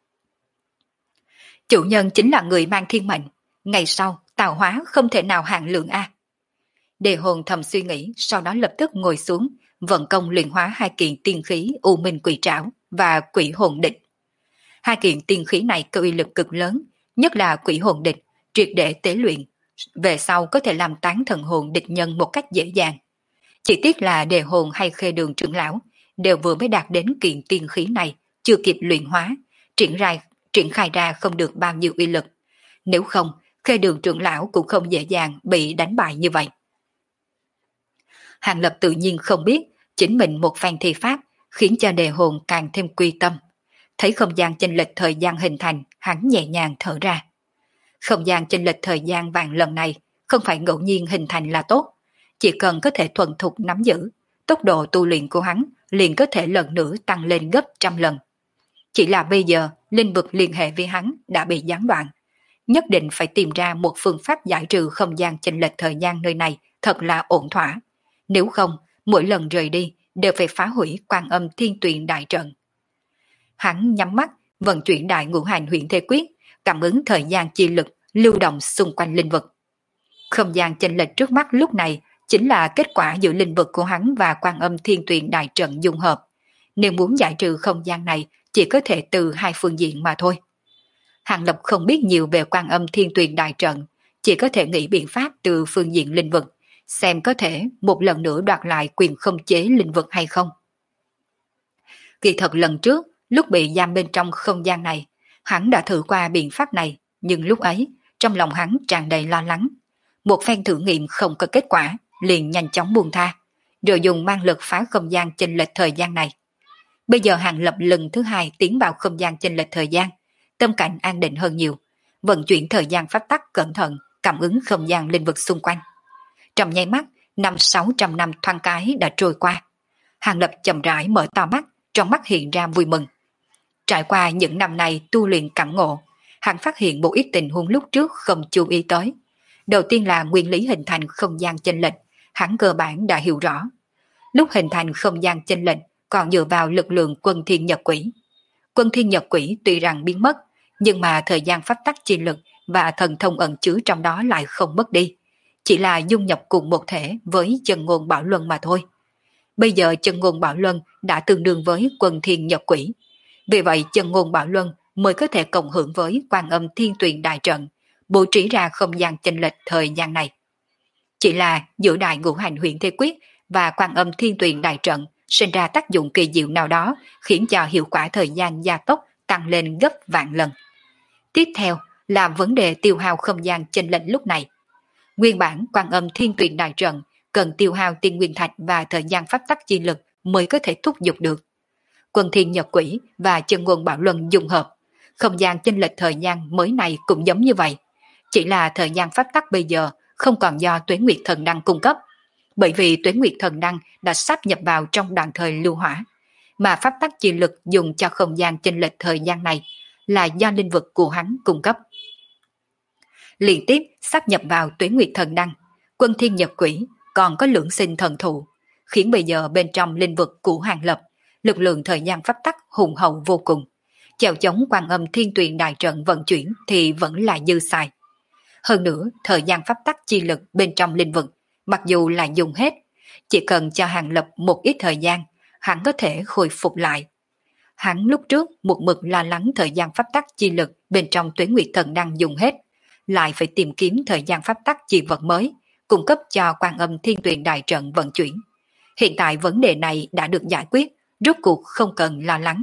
Chủ nhân chính là người mang thiên mệnh, ngày sau tạo hóa không thể nào hạn lượng a. Đề hồn thầm suy nghĩ, sau đó lập tức ngồi xuống, vận công luyện hóa 2 kiện tiên khí U Minh Quỷ Trảo và Quỷ Hồn Địch. 2 kiện tiên khí này có uy lực cực lớn, nhất là Quỷ Hồn Địch, triệt để tế luyện, về sau có thể làm tán thần hồn địch nhân một cách dễ dàng. Chỉ tiếc là đề hồn hay Khê Đường trưởng lão đều vừa mới đạt đến kiện tiên khí này, chưa kịp luyện hóa, triển khai ra không được bao nhiêu uy lực. Nếu không, Khê Đường trưởng lão cũng không dễ dàng bị đánh bại như vậy. Hàng Lập tự nhiên không biết, chính mình một phen thi pháp khiến cho đề hồn càng thêm quy tâm. Thấy không gian chênh lệch thời gian hình thành, hắn nhẹ nhàng thở ra. Không gian chênh lệch thời gian vàng lần này không phải ngẫu nhiên hình thành là tốt, chỉ cần có thể thuần thục nắm giữ, tốc độ tu luyện của hắn liền có thể lần nữa tăng lên gấp trăm lần. Chỉ là bây giờ linh vực liên hệ với hắn đã bị gián đoạn, nhất định phải tìm ra một phương pháp giải trừ không gian chênh lệch thời gian nơi này thật là ổn thỏa. Nếu không, mỗi lần rời đi đều phải phá hủy Quan Âm Thiên Tuyền đại trận. Hắn nhắm mắt, vận chuyển đại ngũ hành huyễn thế quyết, cảm ứng thời gian chi lực lưu động xung quanh linh vực. Không gian chênh lệch trước mắt lúc này chính là kết quả giữa linh vực của hắn và Quan Âm Thiên Tuyền đại trận dung hợp. Nếu muốn giải trừ không gian này chỉ có thể từ hai phương diện mà thôi. Hàng Lập không biết nhiều về Quan Âm Thiên Tuyền đại trận, chỉ có thể nghĩ biện pháp từ phương diện linh vực, xem có thể một lần nữa đoạt lại quyền không chế linh vực hay không. Kỳ thật lần trước, lúc bị giam bên trong không gian này, hắn đã thử qua biện pháp này, nhưng lúc ấy, trong lòng hắn tràn đầy lo lắng. Một phen thử nghiệm không có kết quả, liền nhanh chóng buông tha, rồi dùng mang lực phá không gian chênh lệch thời gian này. Bây giờ Hàng Lập lần thứ hai tiến vào không gian chênh lệch thời gian, tâm cảnh an định hơn nhiều, vận chuyển thời gian pháp tắc cẩn thận, cảm ứng không gian linh vực xung quanh. Trong nháy mắt, 500-600 năm thoáng cái đã trôi qua. Hàng Lập chậm rãi mở to mắt, trong mắt hiện ra vui mừng. Trải qua những năm này tu luyện cảm ngộ, hắn phát hiện một ít tình huống lúc trước không chú ý tới. Đầu tiên là nguyên lý hình thành không gian chênh lệch, hắn cơ bản đã hiểu rõ. Lúc hình thành không gian chênh lệch còn dựa vào lực lượng quân thiên nhật quỷ. Quân thiên nhật quỷ tuy rằng biến mất, nhưng mà thời gian pháp tắc chi lực và thần thông ẩn chứa trong đó lại không mất đi, chỉ là dung nhập cùng một thể với chân ngôn bảo luân mà thôi. Bây giờ chân ngôn bảo luân đã tương đương với quân thiên nhật quỷ, vì vậy chân ngôn bảo luân mới có thể cộng hưởng với Quan Âm Thiên Tuyền đại trận, bố trí ra không gian chênh lệch thời gian này. Chỉ là giữa đại ngũ hành huyễn thế quyết và Quan Âm Thiên Tuyền đại trận sinh ra tác dụng kỳ diệu nào đó, khiến cho hiệu quả thời gian gia tốc tăng lên gấp vạn lần. Tiếp theo là vấn đề tiêu hao không gian chênh lệch lúc này. Nguyên bản Quan Âm Thiên Tuyền đại trận cần tiêu hao tiên nguyên thạch và thời gian pháp tắc chi lực mới có thể thúc giục được. Quân thiên nhật quỷ và chân ngôn bảo luân dung hợp, không gian chênh lệch thời gian mới này cũng giống như vậy. Chỉ là thời gian pháp tắc bây giờ không còn do Tuế Nguyệt Thần Đăng cung cấp, bởi vì Tuế Nguyệt Thần Đăng đã sáp nhập vào trong đoạn thời lưu hỏa, mà pháp tắc chi lực dùng cho không gian chênh lệch thời gian này là do linh vực của hắn cung cấp. Liên tiếp sáp nhập vào Tuế Nguyệt Thần Đăng, Quân Thiên Nhật Quỷ còn có Lưỡng Sinh Thần Thụ, khiến bây giờ bên trong linh vực của Hàng Lập, lực lượng thời gian pháp tắc hùng hậu vô cùng. Chèo chống Quan Âm Thiên Tuyền đại trận vận chuyển thì vẫn là dư xài. Hơn nữa, thời gian pháp tắc chi lực bên trong linh vực, mặc dù là dùng hết, chỉ cần cho Hàng Lập một ít thời gian, hắn có thể khôi phục lại. Hắn lúc trước một mực lo lắng thời gian pháp tắc chi lực bên trong Tuế Nguyệt Thần Đăng dùng hết, lại phải tìm kiếm thời gian pháp tắc chi vật mới, cung cấp cho Quan Âm Thiên Tuyền đại trận vận chuyển. Hiện tại vấn đề này đã được giải quyết, rốt cuộc không cần lo lắng.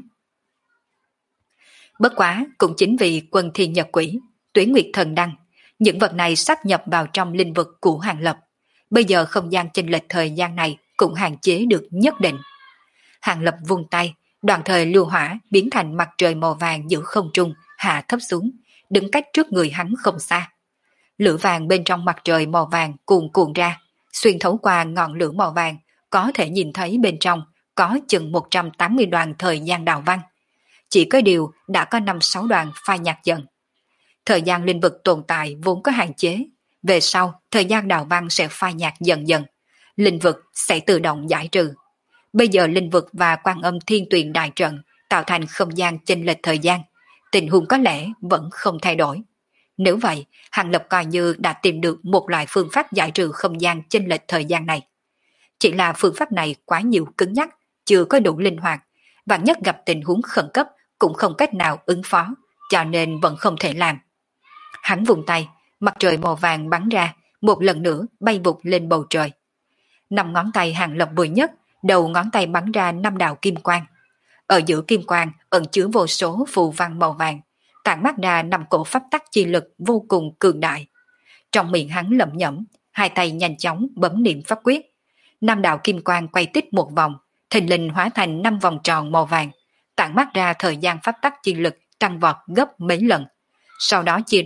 Bất quá cũng chính vì Quân Thiên Nhật Quỷ, Tuế Nguyệt Thần Đăng, những vật này sáp nhập vào trong linh vực của Hàng Lập. Bây giờ không gian chênh lệch thời gian này cũng hạn chế được nhất định. Hàng Lập vung tay, đoạn thời lưu hỏa biến thành mặt trời màu vàng giữa không trung, hạ thấp xuống, đứng cách trước người hắn không xa. Lửa vàng bên trong mặt trời màu vàng cuồn cuộn ra, xuyên thấu qua ngọn lửa màu vàng, có thể nhìn thấy bên trong có chừng 180 đoàn thời gian đạo văn. Chỉ có điều đã có 5-6 đoàn phai nhạt dần. Thời gian linh vực tồn tại vốn có hạn chế, về sau thời gian đạo văn sẽ phai nhạt dần dần, linh vực sẽ tự động giải trừ. Bây giờ linh vực và Quan Âm Thiên Tuyền đại trận tạo thành không gian chênh lệch thời gian, tình huống có lẽ vẫn không thay đổi. Nếu vậy, Hàng Lập coi như đã tìm được một loại phương pháp giải trừ không gian chênh lệch thời gian này. Chỉ là phương pháp này quá nhiều cứng nhắc, chưa có đủ linh hoạt, và nhất gặp tình huống khẩn cấp cũng không cách nào ứng phó, cho nên vẫn không thể làm. Hắn vùng tay, mặt trời màu vàng bắn ra, một lần nữa bay vụt lên bầu trời. 5 ngón tay Hàng Lập vừa nhất, đầu ngón tay bắn ra 5 đạo kim quang. Ở giữa kim quang ẩn chứa vô số phù văn màu vàng, tản mát ra 5 cổ pháp tắc chi lực vô cùng cường đại. Trong miệng hắn lẩm nhẩm, hai tay nhanh chóng bấm niệm pháp quyết. 5 đạo kim quang quay tít một vòng, thình lình hóa thành 5 vòng tròn màu vàng, tản mát ra thời gian pháp tắc chi lực tăng vọt gấp mấy lần. Sau đó chia ra,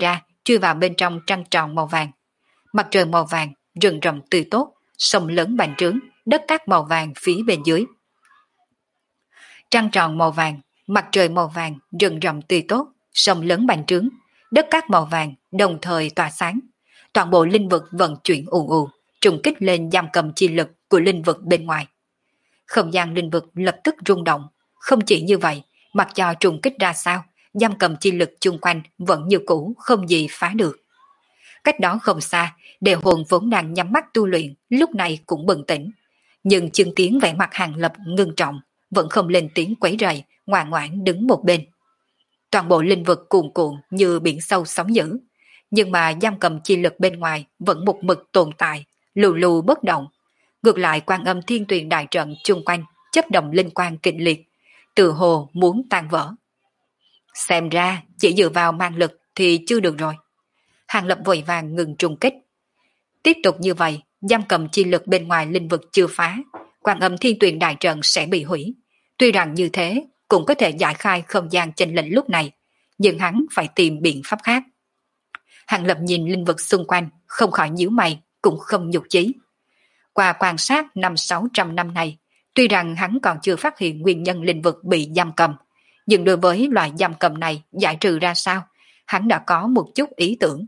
chui vào bên trong trăng tròn màu vàng. Mặt trời màu vàng, rừng rậm tươi tốt, sông lớn bành trướng, đất cát màu vàng phía bên dưới. Trăng tròn màu vàng, mặt trời màu vàng, rừng rậm tươi tốt, sông lớn bành trướng, đất cát màu vàng đồng thời tỏa sáng. Toàn bộ linh vực vận chuyển ù ù, trùng kích lên giam cầm chi lực của linh vực bên ngoài. Không gian linh vực lập tức rung động. Không chỉ như vậy, mặc cho trùng kích ra sao, giam cầm chi lực chung quanh vẫn như cũ, không gì phá được. Cách đó không xa, đề hồn vốn đang nhắm mắt tu luyện, lúc này cũng bừng tỉnh. Nhưng chứng kiến vẻ mặt Hàng Lập ngưng trọng, vẫn không lên tiếng quấy rầy, ngoan ngoãn đứng một bên. Toàn bộ linh vực cuồn cuộn như biển sâu sóng dữ, nhưng mà giam cầm chi lực bên ngoài vẫn một mực tồn tại, lù lù bất động. Ngược lại Quan Âm Thiên Tuyền đại trận chung quanh chấp động linh quang kịch liệt, từ hồ muốn tan vỡ. Xem ra chỉ dựa vào mang lực thì chưa được rồi. Hàng Lập vội vàng ngừng trùng kích. Tiếp tục như vậy, giam cầm chi lực bên ngoài linh vực chưa phá, Quan Âm Thiên Tuyền đại trận sẽ bị hủy. Tuy rằng như thế cũng có thể giải khai không gian chênh lệch lúc này, nhưng hắn phải tìm biện pháp khác. Hàng Lập nhìn linh vực xung quanh, không khỏi nhíu mày, cũng không nhục chí. Qua quan sát 500-600 năm này, tuy rằng hắn còn chưa phát hiện nguyên nhân linh vực bị giam cầm, nhưng đối với loại giam cầm này giải trừ ra sao, hắn đã có một chút ý tưởng.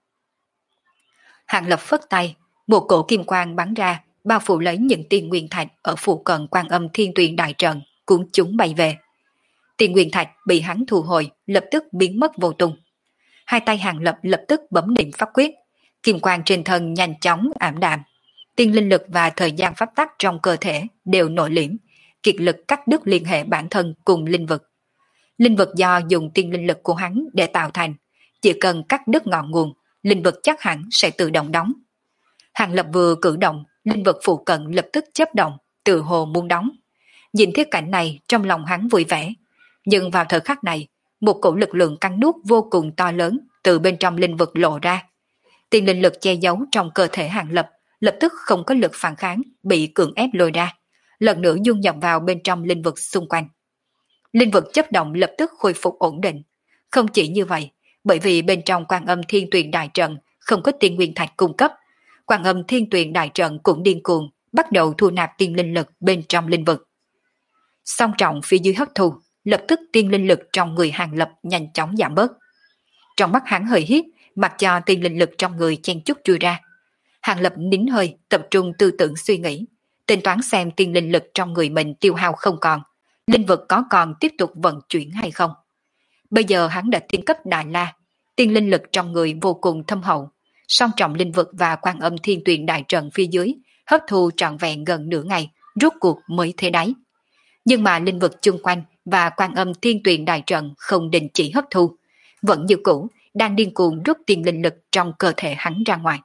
Hàng Lập phất tay, một cổ kim quang bắn ra, bao phủ lấy những tiên nguyên thạch ở phụ cận Quan Âm Thiên Tuyền đại trận, cuốn chúng bay về. Tiên nguyên thạch bị hắn thu hồi, lập tức biến mất vô tung. Hai tay Hàng Lập lập tức bấm niệm pháp quyết, kim quang trên thân nhanh chóng ảm đạm. Tiên linh lực và thời gian pháp tắc trong cơ thể đều nội liễm, kiệt lực cắt đứt liên hệ bản thân cùng linh vực. Linh vực do dùng tiên linh lực của hắn để tạo thành, chỉ cần cắt đứt ngọn nguồn, linh vực chắc hẳn sẽ tự động đóng. Hàng Lập vừa cử động, linh vực phụ cận lập tức chớp động, từ hồ muốn đóng. Nhìn thiết cảnh này trong lòng hắn vui vẻ, nhưng vào thời khắc này, một cổ lực lượng cắn nuốt vô cùng to lớn từ bên trong linh vực lộ ra. Tiên linh lực che giấu trong cơ thể Hàng Lập lập tức không có lực phản kháng, bị cưỡng ép lôi ra, lần nữa dung nhập vào bên trong linh vực xung quanh. Linh vực chấp động lập tức khôi phục ổn định. Không chỉ như vậy, bởi vì bên trong Quan Âm Thiên Tuyền đại trận không có tiên nguyên thạch cung cấp, Quan Âm Thiên Tuyền đại trận cũng điên cuồng bắt đầu thu nạp tiên linh lực bên trong linh vực. Song trọng phía dưới hấp thu, lập tức tiên linh lực trong người Hàng Lập nhanh chóng giảm bớt. Trong mắt hắn hơi hiếp, mặc cho tiên linh lực trong người chen chút chui ra. Hàng Lập nín hơi, tập trung tư tưởng suy nghĩ, tính toán xem tiên linh lực trong người mình tiêu hao không còn, linh vực có còn tiếp tục vận chuyển hay không. Bây giờ hắn đã tiên cấp Đại La, tiên linh lực trong người vô cùng thâm hậu, song trọng linh vực và Quan Âm Thiên Tuyền đại trận phía dưới hấp thu trọn vẹn gần nửa ngày, rốt cuộc mới thế đáy. Nhưng mà linh vực chung quanh và Quan Âm Thiên Tuyền đại trận không đình chỉ hấp thu, vẫn như cũ đang điên cuồng rút tiên linh lực trong cơ thể hắn ra ngoài.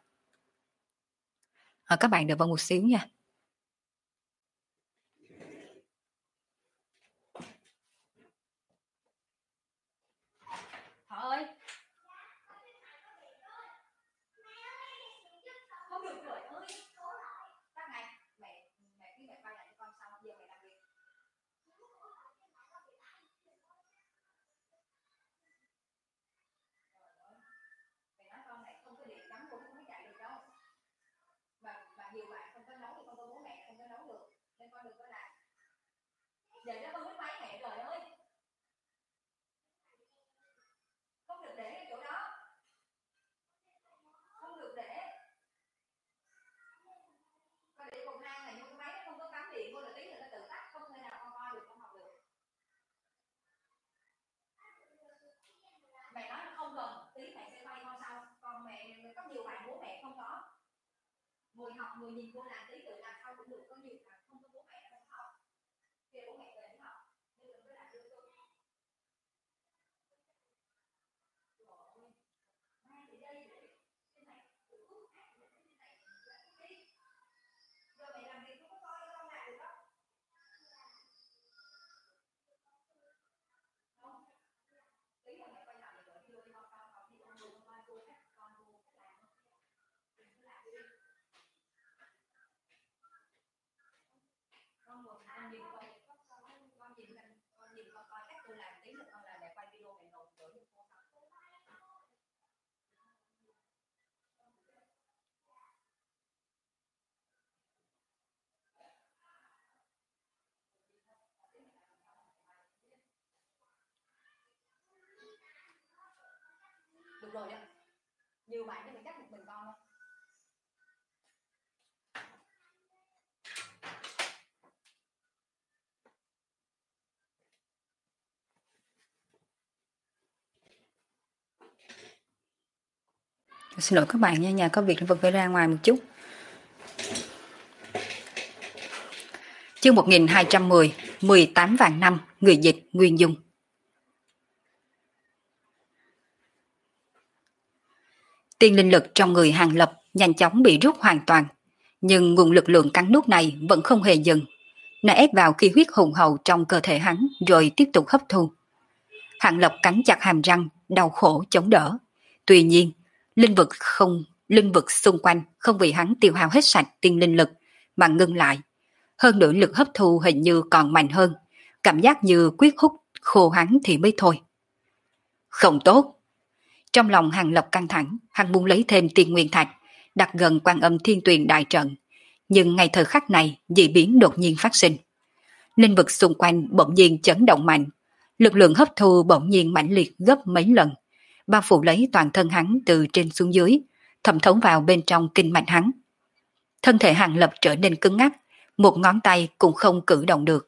Các bạn đợi vào một xíu nha. Thọ ơi, không được rồi ơi. Các ngày mẹ khi mẹ quay lại cho con xong giờ mẹ làm việc. Mẹ nói con này không có điện cắm cũng không có chạy được đâu. Mà nhiều bạn không có nấu thì con có bố mẹ không có nấu được, nên con đừng có làm. Để cho con biết máy mẹ trời ơi. Không được để cái chỗ đó. Không được để. Con để cục hang này nhưng cái máy nó không có cắm điện, vô là tí nữa nó tự tắt, không thể nào con coi được, con học được. Mẹ nói không cần, tí mẹ sẽ quay con sau. Còn mẹ có nhiều bạn bố mẹ không có. Ngồi học, ngồi nhìn cô làm tí tự làm sau cũng được, có nhiều bạn không có bố mẹ không học. Kêu bố mẹ về học, nhưng đừng có làm đưa tôi. Rồi, mai thì đây để cái này, rồi mẹ làm việc không có coi con làm được đó. Không, tí là mẹ quay lại rồi đưa đi học con, học đi con ngồi con coi cô cách con cô cách làm. Đừng có làm đi. Con ngồi con nhìn coi. rồi đó. Nhiều bạn thì cắt một mình con thôi. Xin lỗi các bạn nha, nhà có việc nên phải ra ngoài một chút. Chương 1210, 18 vạn năm, người dịch Nguyên Dung. Tiên linh lực trong người Hàng Lập nhanh chóng bị rút hoàn toàn, nhưng nguồn lực lượng cắn nuốt này vẫn không hề dừng. Nó ép vào khí huyết hùng hậu trong cơ thể hắn rồi tiếp tục hấp thu. Hàng Lập cắn chặt hàm răng, đau khổ chống đỡ. Tuy nhiên, linh vực xung quanh không vì hắn tiêu hao hết sạch tiên linh lực mà ngưng lại. Hơn nữa lực hấp thu hình như còn mạnh hơn, cảm giác như quyết hút khô hắn thì mới thôi. Không tốt. Trong lòng Hàng Lập căng thẳng, hắn muốn lấy thêm tiên nguyên thạch, đặt gần Quan Âm Thiên Tuyền đại trận. Nhưng ngay thời khắc này, dị biến đột nhiên phát sinh. Linh vực xung quanh bỗng nhiên chấn động mạnh, lực lượng hấp thu bỗng nhiên mãnh liệt gấp mấy lần, bao phủ lấy toàn thân hắn từ trên xuống dưới, thẩm thấu vào bên trong kinh mạch hắn. Thân thể Hàng Lập trở nên cứng ngắc, một ngón tay cũng không cử động được.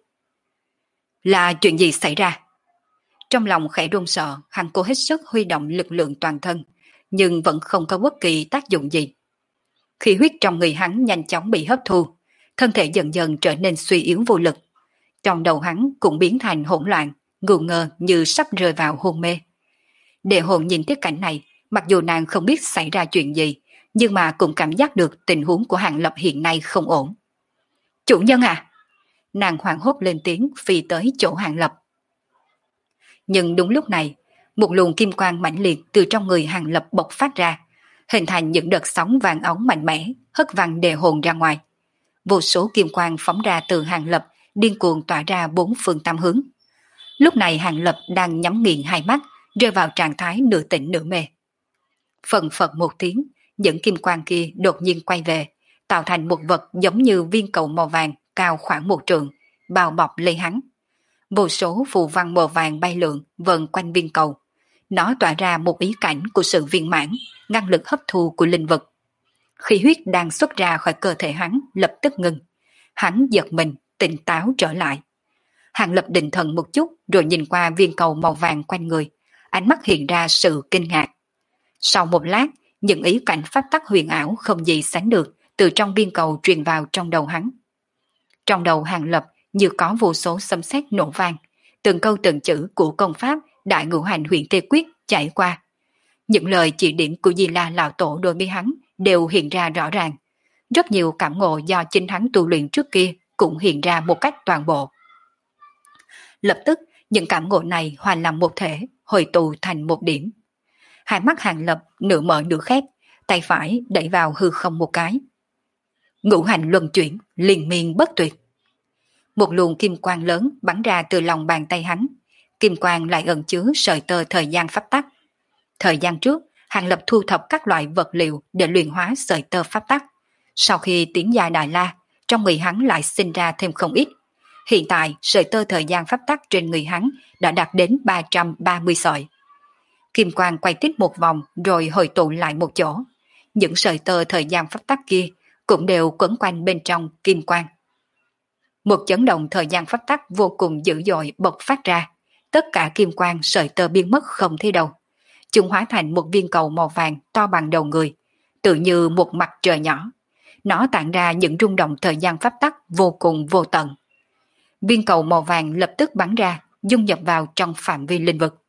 Là chuyện gì xảy ra? Trong lòng khẽ run sợ, hắn cố hết sức huy động lực lượng toàn thân, nhưng vẫn không có bất kỳ tác dụng gì. Khí huyết trong người hắn nhanh chóng bị hấp thu, thân thể dần dần trở nên suy yếu vô lực. Trong đầu hắn cũng biến thành hỗn loạn, ngù ngơ như sắp rơi vào hôn mê. Đệ hồn nhìn tiếp cảnh này, mặc dù nàng không biết xảy ra chuyện gì, nhưng mà cũng cảm giác được tình huống của Hàng Lập hiện nay không ổn. Chủ nhân à! Nàng hoảng hốt lên tiếng phi tới chỗ Hàng Lập. Nhưng đúng lúc này, một luồng kim quang mãnh liệt từ trong người Hàng Lập bộc phát ra, hình thành những đợt sóng vàng óng mạnh mẽ, hất văng đệ hồn ra ngoài. Vô số kim quang phóng ra từ Hàng Lập, điên cuồng tỏa ra bốn phương tám hướng. Lúc này Hàng Lập đang nhắm nghiền hai mắt, rơi vào trạng thái nửa tỉnh nửa mê. Phần phật một tiếng, những kim quang kia đột nhiên quay về, tạo thành một vật giống như viên cầu màu vàng cao khoảng 1 trượng, bao bọc lấy hắn. Vô số phù văn màu vàng bay lượn vần quanh viên cầu. Nó tỏa ra một ý cảnh của sự viên mãn, ngăn lực hấp thu của linh vật. Khí huyết đang xuất ra khỏi cơ thể hắn lập tức ngừng. Hắn giật mình, tỉnh táo trở lại. Hàng Lập định thần một chút rồi nhìn qua viên cầu màu vàng quanh người, ánh mắt hiện ra sự kinh ngạc. Sau một lát, những ý cảnh pháp tắc huyền ảo không gì sánh được từ trong viên cầu truyền vào trong đầu hắn. Trong đầu Hàng Lập như có vô số sấm sét nổ vang, từng câu từng chữ của công pháp Đại Ngũ Hành Huyền Tê Quyết chảy qua. Những lời chỉ điểm của Di La lão tổ đối với hắn đều hiện ra rõ ràng. Rất nhiều cảm ngộ do chính hắn tu luyện trước kia cũng hiện ra một cách toàn bộ. Lập tức, những cảm ngộ này hòa làm một thể, hồi tụ thành một điểm. Hai mắt Hàng Lập nửa mở nửa khép, tay phải đẩy vào hư không một cái. Ngũ hành luân chuyển, liên miên bất tuyệt. Một luồng kim quang lớn bắn ra từ lòng bàn tay hắn. Kim quang lại ẩn chứa sợi tơ thời gian pháp tắc. Thời gian trước, Hàng Lập thu thập các loại vật liệu để luyện hóa sợi tơ pháp tắc. Sau khi tiến giai Đại La, trong người hắn lại sinh ra thêm không ít. Hiện tại, sợi tơ thời gian pháp tắc trên người hắn đã đạt đến 330 sợi. Kim quang quay tít một vòng rồi hồi tụ lại một chỗ. Những sợi tơ thời gian pháp tắc kia cũng đều quấn quanh bên trong kim quang. Một chấn động thời gian pháp tắc vô cùng dữ dội bộc phát ra. Tất cả kim quang sợi tơ biến mất không thấy đâu. Chúng hóa thành một viên cầu màu vàng to bằng đầu người, tự như một mặt trời nhỏ. Nó tản ra những rung động thời gian pháp tắc vô cùng vô tận. Viên cầu màu vàng lập tức bắn ra, dung nhập vào trong phạm vi linh vực.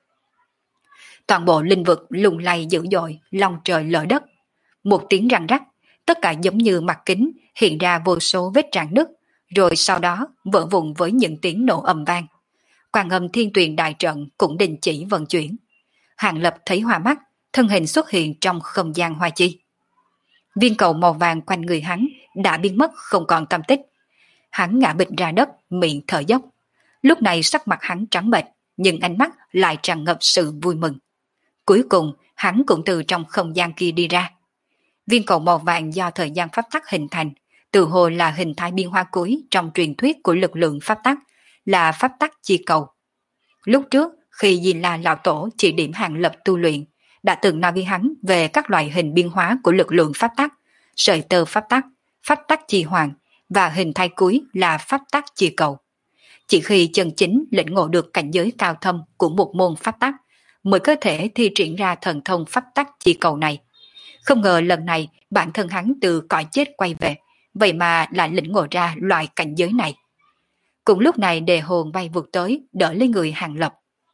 Toàn bộ linh vực lung lay dữ dội, long trời lở đất. Một tiếng răng rắc, tất cả giống như mặt kính hiện ra vô số vết rạn nứt, rồi sau đó vỡ vụn với những tiếng nổ ầm vang. Quan Âm Thiên Tuyền đại trận cũng đình chỉ vận chuyển. Hàng Lập thấy hoa mắt, thân hình xuất hiện trong không gian hoa chi. Viên cầu màu vàng quanh người hắn đã biến mất không còn tâm tích. Hắn ngã bịch ra đất, miệng thở dốc. Lúc này sắc mặt hắn trắng bệch, nhưng ánh mắt lại tràn ngập sự vui mừng. Cuối cùng, hắn cũng từ trong không gian kia đi ra. Viên cầu màu vàng do thời gian pháp tắc hình thành, từ hồ là hình thái biên hoa cuối trong truyền thuyết của lực lượng pháp tắc, là pháp tắc chi cầu. Lúc trước, khi Di La lão tổ chỉ điểm Hàng Lập tu luyện, đã từng nói với hắn về các loại hình biến hóa của lực lượng pháp tắc, sợi tơ pháp tắc chi hoàng và hình thái cuối là pháp tắc chi cầu. Chỉ khi chân chính lĩnh ngộ được cảnh giới cao thâm của một môn pháp tắc mới có thể thi triển ra thần thông pháp tắc chi cầu này. Không ngờ lần này bản thân hắn từ cõi chết quay về, vậy mà lại lĩnh ngộ ra loại cảnh giới này. Cùng lúc này Đề Hồn bay vụt tới, đỡ lấy người Hàng Lập.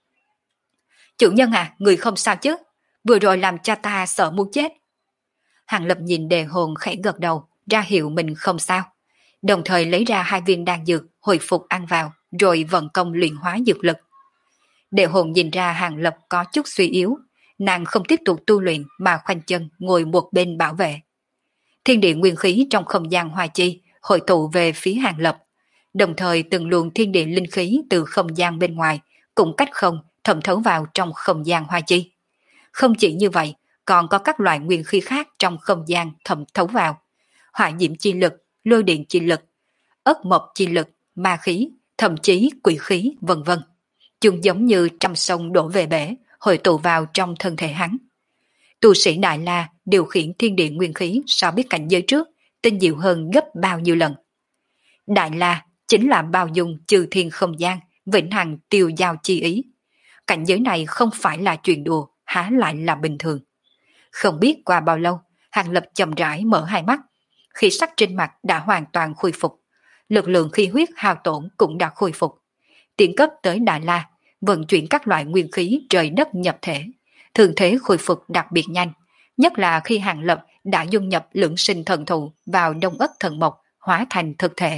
Chủ nhân à, người không sao chứ? Vừa rồi làm cho ta sợ muốn chết. Hàng Lập nhìn Đề Hồn khẽ gật đầu, ra hiệu mình không sao. Đồng thời lấy ra 2 viên đan dược, hồi phục ăn vào, rồi vận công luyện hóa dược lực. Đề Hồn nhìn ra Hàng Lập có chút suy yếu, nàng không tiếp tục tu luyện mà khoanh chân ngồi một bên bảo vệ. Thiên địa nguyên khí trong không gian hoa chi hội tụ về phía Hàng Lập, đồng thời từng luồng thiên địa linh khí từ không gian bên ngoài cũng cách không thẩm thấu vào trong không gian hoa chi. Không chỉ như vậy, còn có các loại nguyên khí khác trong không gian thẩm thấu vào. Hỏa diễm chi lực, lôi điện chi lực, ất mộc chi lực, ma khí, thậm chí quỷ khí, vân vân. Chúng giống như trăm sông đổ về bể, hội tụ vào trong thân thể hắn. Tu sĩ Đại La điều khiển thiên địa nguyên khí so với cảnh giới trước, tinh diệu hơn gấp bao nhiêu lần. Đại La chính là bao dung trừ thiên không gian, vĩnh hằng tiêu giao chi ý. Cảnh giới này không phải là chuyện đùa, há lại là bình thường. Không biết qua bao lâu, Hàng Lập chậm rãi mở hai mắt, khí sắc trên mặt đã hoàn toàn khôi phục, lực lượng khí huyết hao tổn cũng đã khôi phục. Tiến cấp tới Đại La, vận chuyển các loại nguyên khí trời đất nhập thể, thường thế khôi phục đặc biệt nhanh, nhất là khi Hàng Lập đã dung nhập lưỡng sinh thần thụ vào đông ất thần mộc hóa thành thực thể.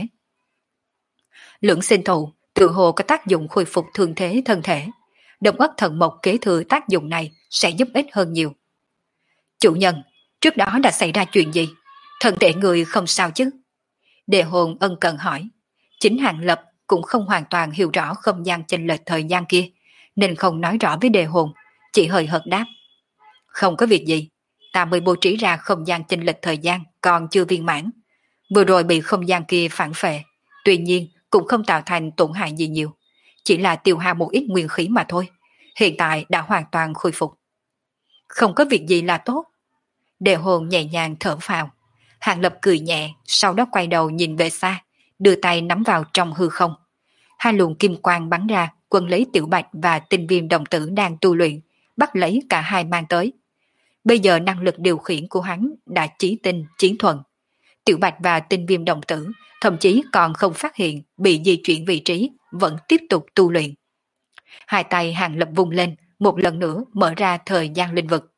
Lưỡng sinh thụ tự hồ có tác dụng khôi phục thường thế thân thể, đông ất thần mộc kế thừa tác dụng này sẽ giúp ích hơn nhiều. Chủ nhân, trước đó đã xảy ra chuyện gì? Thân thể người không sao chứ? Đề Hồn ân cần hỏi. Chính Hàng Lập cũng không hoàn toàn hiểu rõ không gian chênh lệch thời gian kia, nên không nói rõ với Đề Hồn, chỉ hơi hợt đáp. Không có việc gì, ta mới bố trí ra không gian chênh lệch thời gian còn chưa viên mãn. Vừa rồi bị không gian kia phản phệ, tuy nhiên cũng không tạo thành tổn hại gì nhiều, chỉ là tiêu hao một ít nguyên khí mà thôi. Hiện tại đã hoàn toàn khôi phục. Không có việc gì là tốt. Đề Hồn nhẹ nhàng thở phào. Hàng Lập cười nhẹ, sau đó quay đầu nhìn về xa, đưa tay nắm vào trong hư không. 2 luồng kim quang bắn ra, quân lấy Tiểu Bạch và Tinh Viêm đồng tử đang tu luyện, bắt lấy cả hai mang tới. Bây giờ năng lực điều khiển của hắn đã chí tinh, chiến thuần. Tiểu Bạch và Tinh Viêm đồng tử thậm chí còn không phát hiện bị di chuyển vị trí, vẫn tiếp tục tu luyện. 2 tay Hàng Lập vung lên, một lần nữa mở ra thời gian linh vực.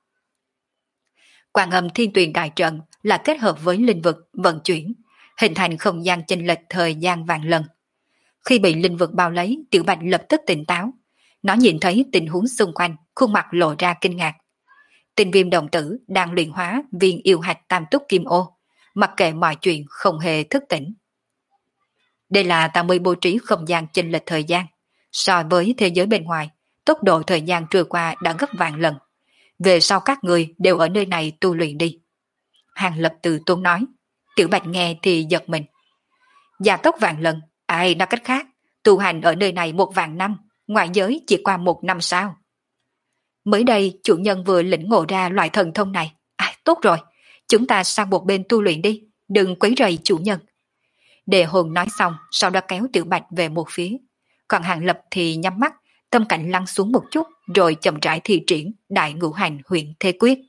Quang Âm Thiên Tuyền đại trận là kết hợp với linh vực vận chuyển, hình thành không gian chênh lệch thời gian vạn lần. Khi bị linh vực bao lấy, Tiểu Bạch lập tức tỉnh táo. Nó nhìn thấy tình huống xung quanh, khuôn mặt lộ ra kinh ngạc. Tinh Viêm đồng tử đang luyện hóa viên yêu hạch tam túc kim ô, mặc kệ mọi chuyện không hề thức tỉnh. Đây là ta mới bố trí không gian chênh lệch thời gian. So với thế giới bên ngoài, tốc độ thời gian trôi qua đã gấp vạn lần. Về sau các người đều ở nơi này tu luyện đi. Hàng Lập từ tốn nói. Tiểu Bạch nghe thì giật mình. Gia tốc vạn lần, ai nói cách khác, tu hành ở nơi này 1.000 năm, ngoại giới chỉ qua 1 năm sao? Mới đây chủ nhân vừa lĩnh ngộ ra loại thần thông này. Tốt rồi, chúng ta sang một bên tu luyện đi, đừng quấy rầy chủ nhân. Đề Hồn nói xong, sau đó kéo Tiểu Bạch về một phía. Còn Hàng Lập thì nhắm mắt, tâm cảnh lăn xuống một chút, rồi chậm rãi thi triển đại ngũ hành huyện thế quyết.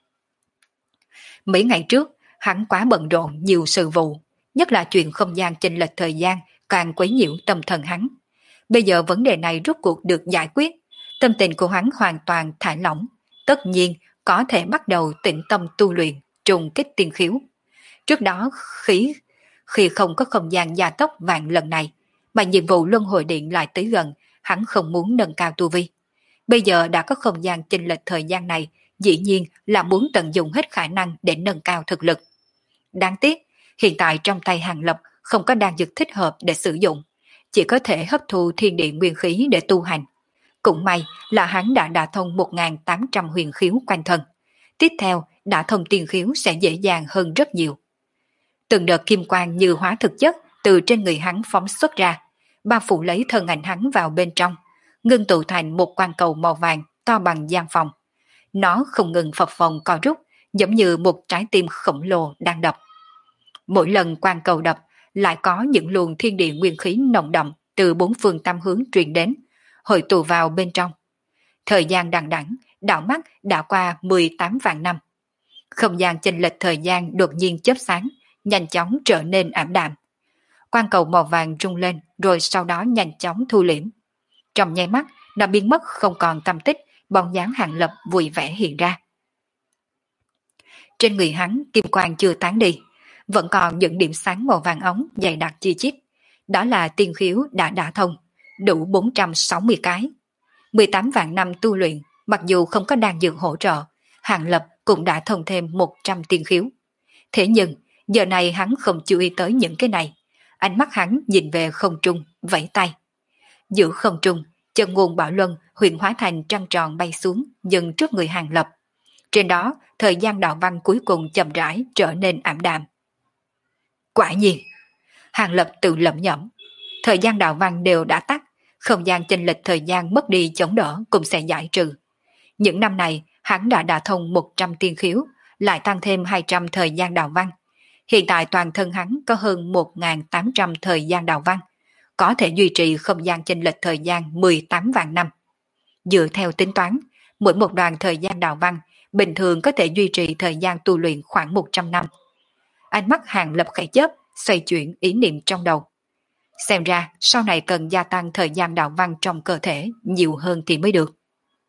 Mấy ngày trước, hắn quá bận rộn nhiều sự vụ, nhất là chuyện không gian chênh lệch thời gian càng quấy nhiễu tâm thần hắn. Bây giờ vấn đề này rốt cuộc được giải quyết, tâm tình của hắn hoàn toàn thả lỏng, tất nhiên có thể bắt đầu tĩnh tâm tu luyện, trùng kích tiên khiếu. Trước đó khi không có không gian gia tốc vạn lần này, mà nhiệm vụ luân hồi điện lại tới gần, hắn không muốn nâng cao tu vi. Bây giờ đã có không gian chênh lệch thời gian này, dĩ nhiên là muốn tận dụng hết khả năng để nâng cao thực lực. Đáng tiếc, hiện tại trong tay Hàng Lập không có đan dược thích hợp để sử dụng, chỉ có thể hấp thu thiên địa nguyên khí để tu hành. Cũng may là hắn đã đả thông 1.800 huyền khiếu quanh thân. Tiếp theo, đả thông tiên khiếu sẽ dễ dàng hơn rất nhiều. Từng đợt kim quang như hóa thực chất từ trên người hắn phóng xuất ra, bao phủ lấy thân ảnh hắn vào bên trong, ngưng tụ thành một quang cầu màu vàng to bằng gian phòng. Nó không ngừng phập phồng co rút, giống như một trái tim khổng lồ đang đập. Mỗi lần quan cầu đập, lại có những luồng thiên địa nguyên khí nồng đậm từ bốn phương tám hướng truyền đến, hội tụ vào bên trong. Thời gian đằng đẵng, đảo mắt đã qua 18 vạn năm. Không gian chênh lệch thời gian đột nhiên chớp sáng, nhanh chóng trở nên ảm đạm. Quan cầu màu vàng rung lên rồi sau đó nhanh chóng thu liễm. Trong nháy mắt, nó biến mất không còn tăm tích, bóng dáng Hàng Lập vui vẻ hiện ra. Trên người hắn kim quang chưa tán đi, vẫn còn những điểm sáng màu vàng ống dày đặc chi chít. Đó là tiên khiếu đã đả thông, đủ 460 cái. 18 vạn năm tu luyện, mặc dù không có đan dược hỗ trợ, Hàng Lập cũng đã thông thêm 100 tiên khiếu. Thế nhưng, giờ này hắn không chú ý tới những cái này. Ánh mắt hắn nhìn về không trung, vẫy tay. Giữa không trung, chân nguồn bảo luân huyền hóa thành trăng tròn bay xuống, dừng trước người Hàng Lập. Trên đó, thời gian đạo văn cuối cùng chậm rãi trở nên ảm đạm. Quả nhiên, Hàng Lập tự lẩm nhẩm, thời gian đạo văn đều đã tắt, không gian chênh lệch thời gian mất đi chống đỡ cũng sẽ giải trừ. Những năm này, hắn đã đả thông 100 tiên khiếu, lại tăng thêm 200 thời gian đạo văn. Hiện tại toàn thân hắn có hơn 1.800 thời gian đạo văn, có thể duy trì không gian chênh lệch thời gian 18 vạn năm. Dựa theo tính toán, mỗi một đoạn thời gian đạo văn bình thường có thể duy trì thời gian tu luyện khoảng 100 năm. Ánh mắt Hàng Lập khẽ chớp, xoay chuyển ý niệm trong đầu. Xem ra sau này cần gia tăng thời gian đạo văn trong cơ thể nhiều hơn thì mới được.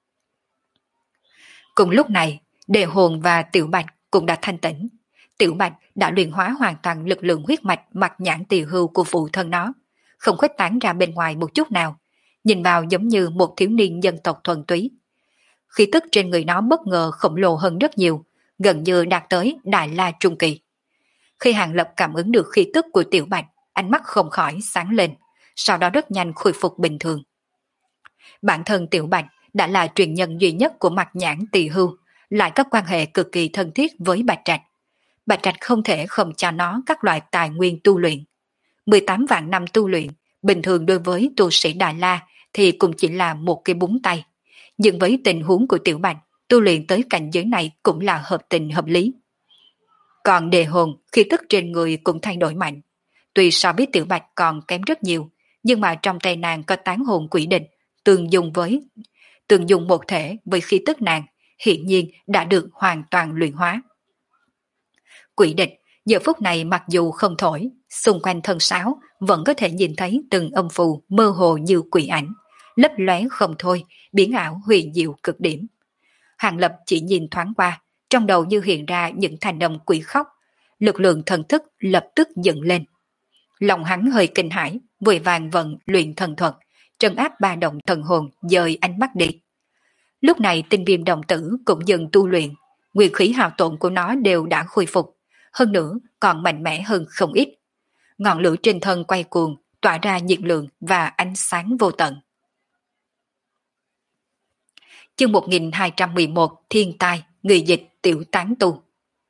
Cùng lúc này, Đề Hồn và Tiểu Bạch cũng đã thanh tỉnh. Tiểu Bạch đã luyện hóa hoàn toàn lực lượng huyết mạch mặt nhãn tỳ hưu của phụ thân nó, không khuếch tán ra bên ngoài một chút nào, nhìn vào giống như một thiếu niên dân tộc thuần túy. Khí tức trên người nó bất ngờ khổng lồ hơn rất nhiều, gần như đạt tới Đại La Trung Kỳ. Khi Hàng Lập cảm ứng được khí tức của Tiểu Bạch, ánh mắt không khỏi sáng lên, sau đó rất nhanh khôi phục bình thường. Bản thân Tiểu Bạch đã là truyền nhân duy nhất của mặt nhãn tỳ hưu, lại có quan hệ cực kỳ thân thiết với Bạch Trạch. Bạch Trạch không thể không cho nó các loại tài nguyên tu luyện. 18 vạn năm tu luyện, bình thường đối với tu sĩ Đại La thì cũng chỉ là một cái búng tay. Nhưng với tình huống của Tiểu Bạch, tu luyện tới cảnh giới này cũng là hợp tình hợp lý. Còn Đề Hồn, khí tức trên người cũng thay đổi mạnh. Tuy so với Tiểu Bạch còn kém rất nhiều, nhưng mà trong tay nàng có tán hồn quỷ định, tương dùng một thể với khí tức nàng, hiện nhiên đã được hoàn toàn luyện hóa. Quỷ địch giờ phút này mặc dù không thổi, xung quanh thân sáo vẫn có thể nhìn thấy từng âm phù mơ hồ như quỷ ảnh, lấp lóe không thôi, biến ảo huyền diệu cực điểm. Hàng Lập chỉ nhìn thoáng qua, trong đầu như hiện ra những thành âm quỷ khóc, lực lượng thần thức lập tức dựng lên. Lòng hắn hơi kinh hãi, vội vàng vận luyện thần thuật, trấn áp ba động thần hồn, dời ánh mắt đi. Lúc này tinh viêm đồng tử cũng dừng tu luyện, nguyên khí hao tổn của nó đều đã khôi phục, hơn nữa còn mạnh mẽ hơn không ít. Ngọn lửa trên thân quay cuồng, tỏa ra nhiệt lượng và ánh sáng vô tận. Chương 1211 Thiên tai, người dịch tiểu tán tu.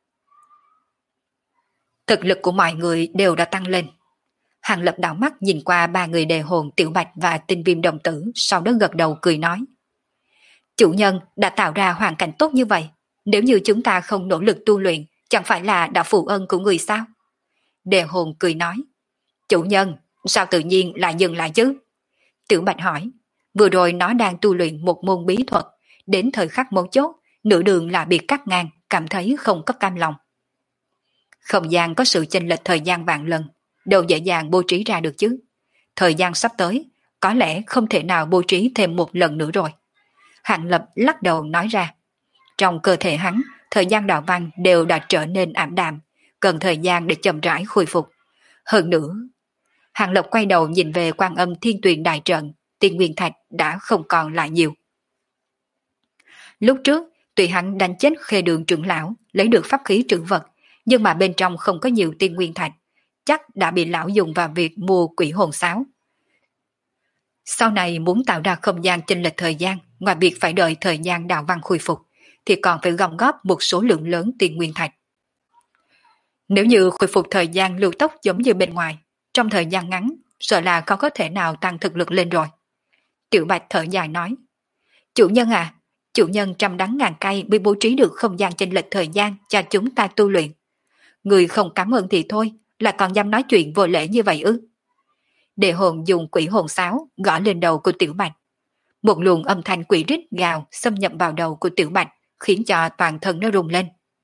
Thực lực của mọi người đều đã tăng lên. Hàng Lập đảo mắt nhìn qua ba người Đề Hồn, Tiểu Bạch và tinh viêm đồng tử, sau đó gật đầu cười nói. Chủ nhân đã tạo ra hoàn cảnh tốt như vậy, nếu như chúng ta không nỗ lực tu luyện, chẳng phải là đã phụ ơn của người sao? Đề Hồn cười nói. Chủ nhân, sao tự nhiên lại dừng lại chứ? Tiểu Bạch hỏi. Vừa rồi nó đang tu luyện một môn bí thuật, đến thời khắc mấu chốt, nửa đường là bị cắt ngang, cảm thấy không có cam lòng. Không gian có sự chênh lệch thời gian vạn lần, đâu dễ dàng bố trí ra được chứ. Thời gian sắp tới, có lẽ không thể nào bố trí thêm một lần nữa rồi. Hàng Lập lắc đầu nói ra. Trong cơ thể hắn, thời gian đạo văn đều đã trở nên ảm đạm, cần thời gian để chậm rãi khôi phục. Hơn nữa, Hàng Lập quay đầu nhìn về Quan Âm Thiên Tuyền đại trận, tiên nguyên thạch đã không còn lại nhiều. Lúc trước, tuy hắn đánh chết Khê Đường trưởng lão, lấy được pháp khí trữ vật, nhưng mà bên trong không có nhiều tiên nguyên thạch, chắc đã bị lão dùng vào việc mua quỷ hồn sáo. Sau này muốn tạo ra không gian chênh lệch thời gian, ngoài việc phải đợi thời gian đạo văn khôi phục, thì còn phải gom góp một số lượng lớn tiền nguyên thạch. Nếu như khôi phục thời gian lưu tốc giống như bên ngoài, trong thời gian ngắn, sợ là không có thể nào tăng thực lực lên rồi. Tiểu Bạch thở dài nói. Chủ nhân à, Chủ nhân trăm đắng ngàn cay mới bố trí được không gian chênh lệch thời gian cho chúng ta tu luyện. Người không cảm ơn thì thôi, là còn dám nói chuyện vô lễ như vậy ư? Đề hồn dùng quỷ hồn sáo gõ lên đầu của Tiểu Bạch. Một luồng âm thanh quỷ rít gào xâm nhập vào đầu của Tiểu Bạch, khiến cho toàn thân nó rung lên.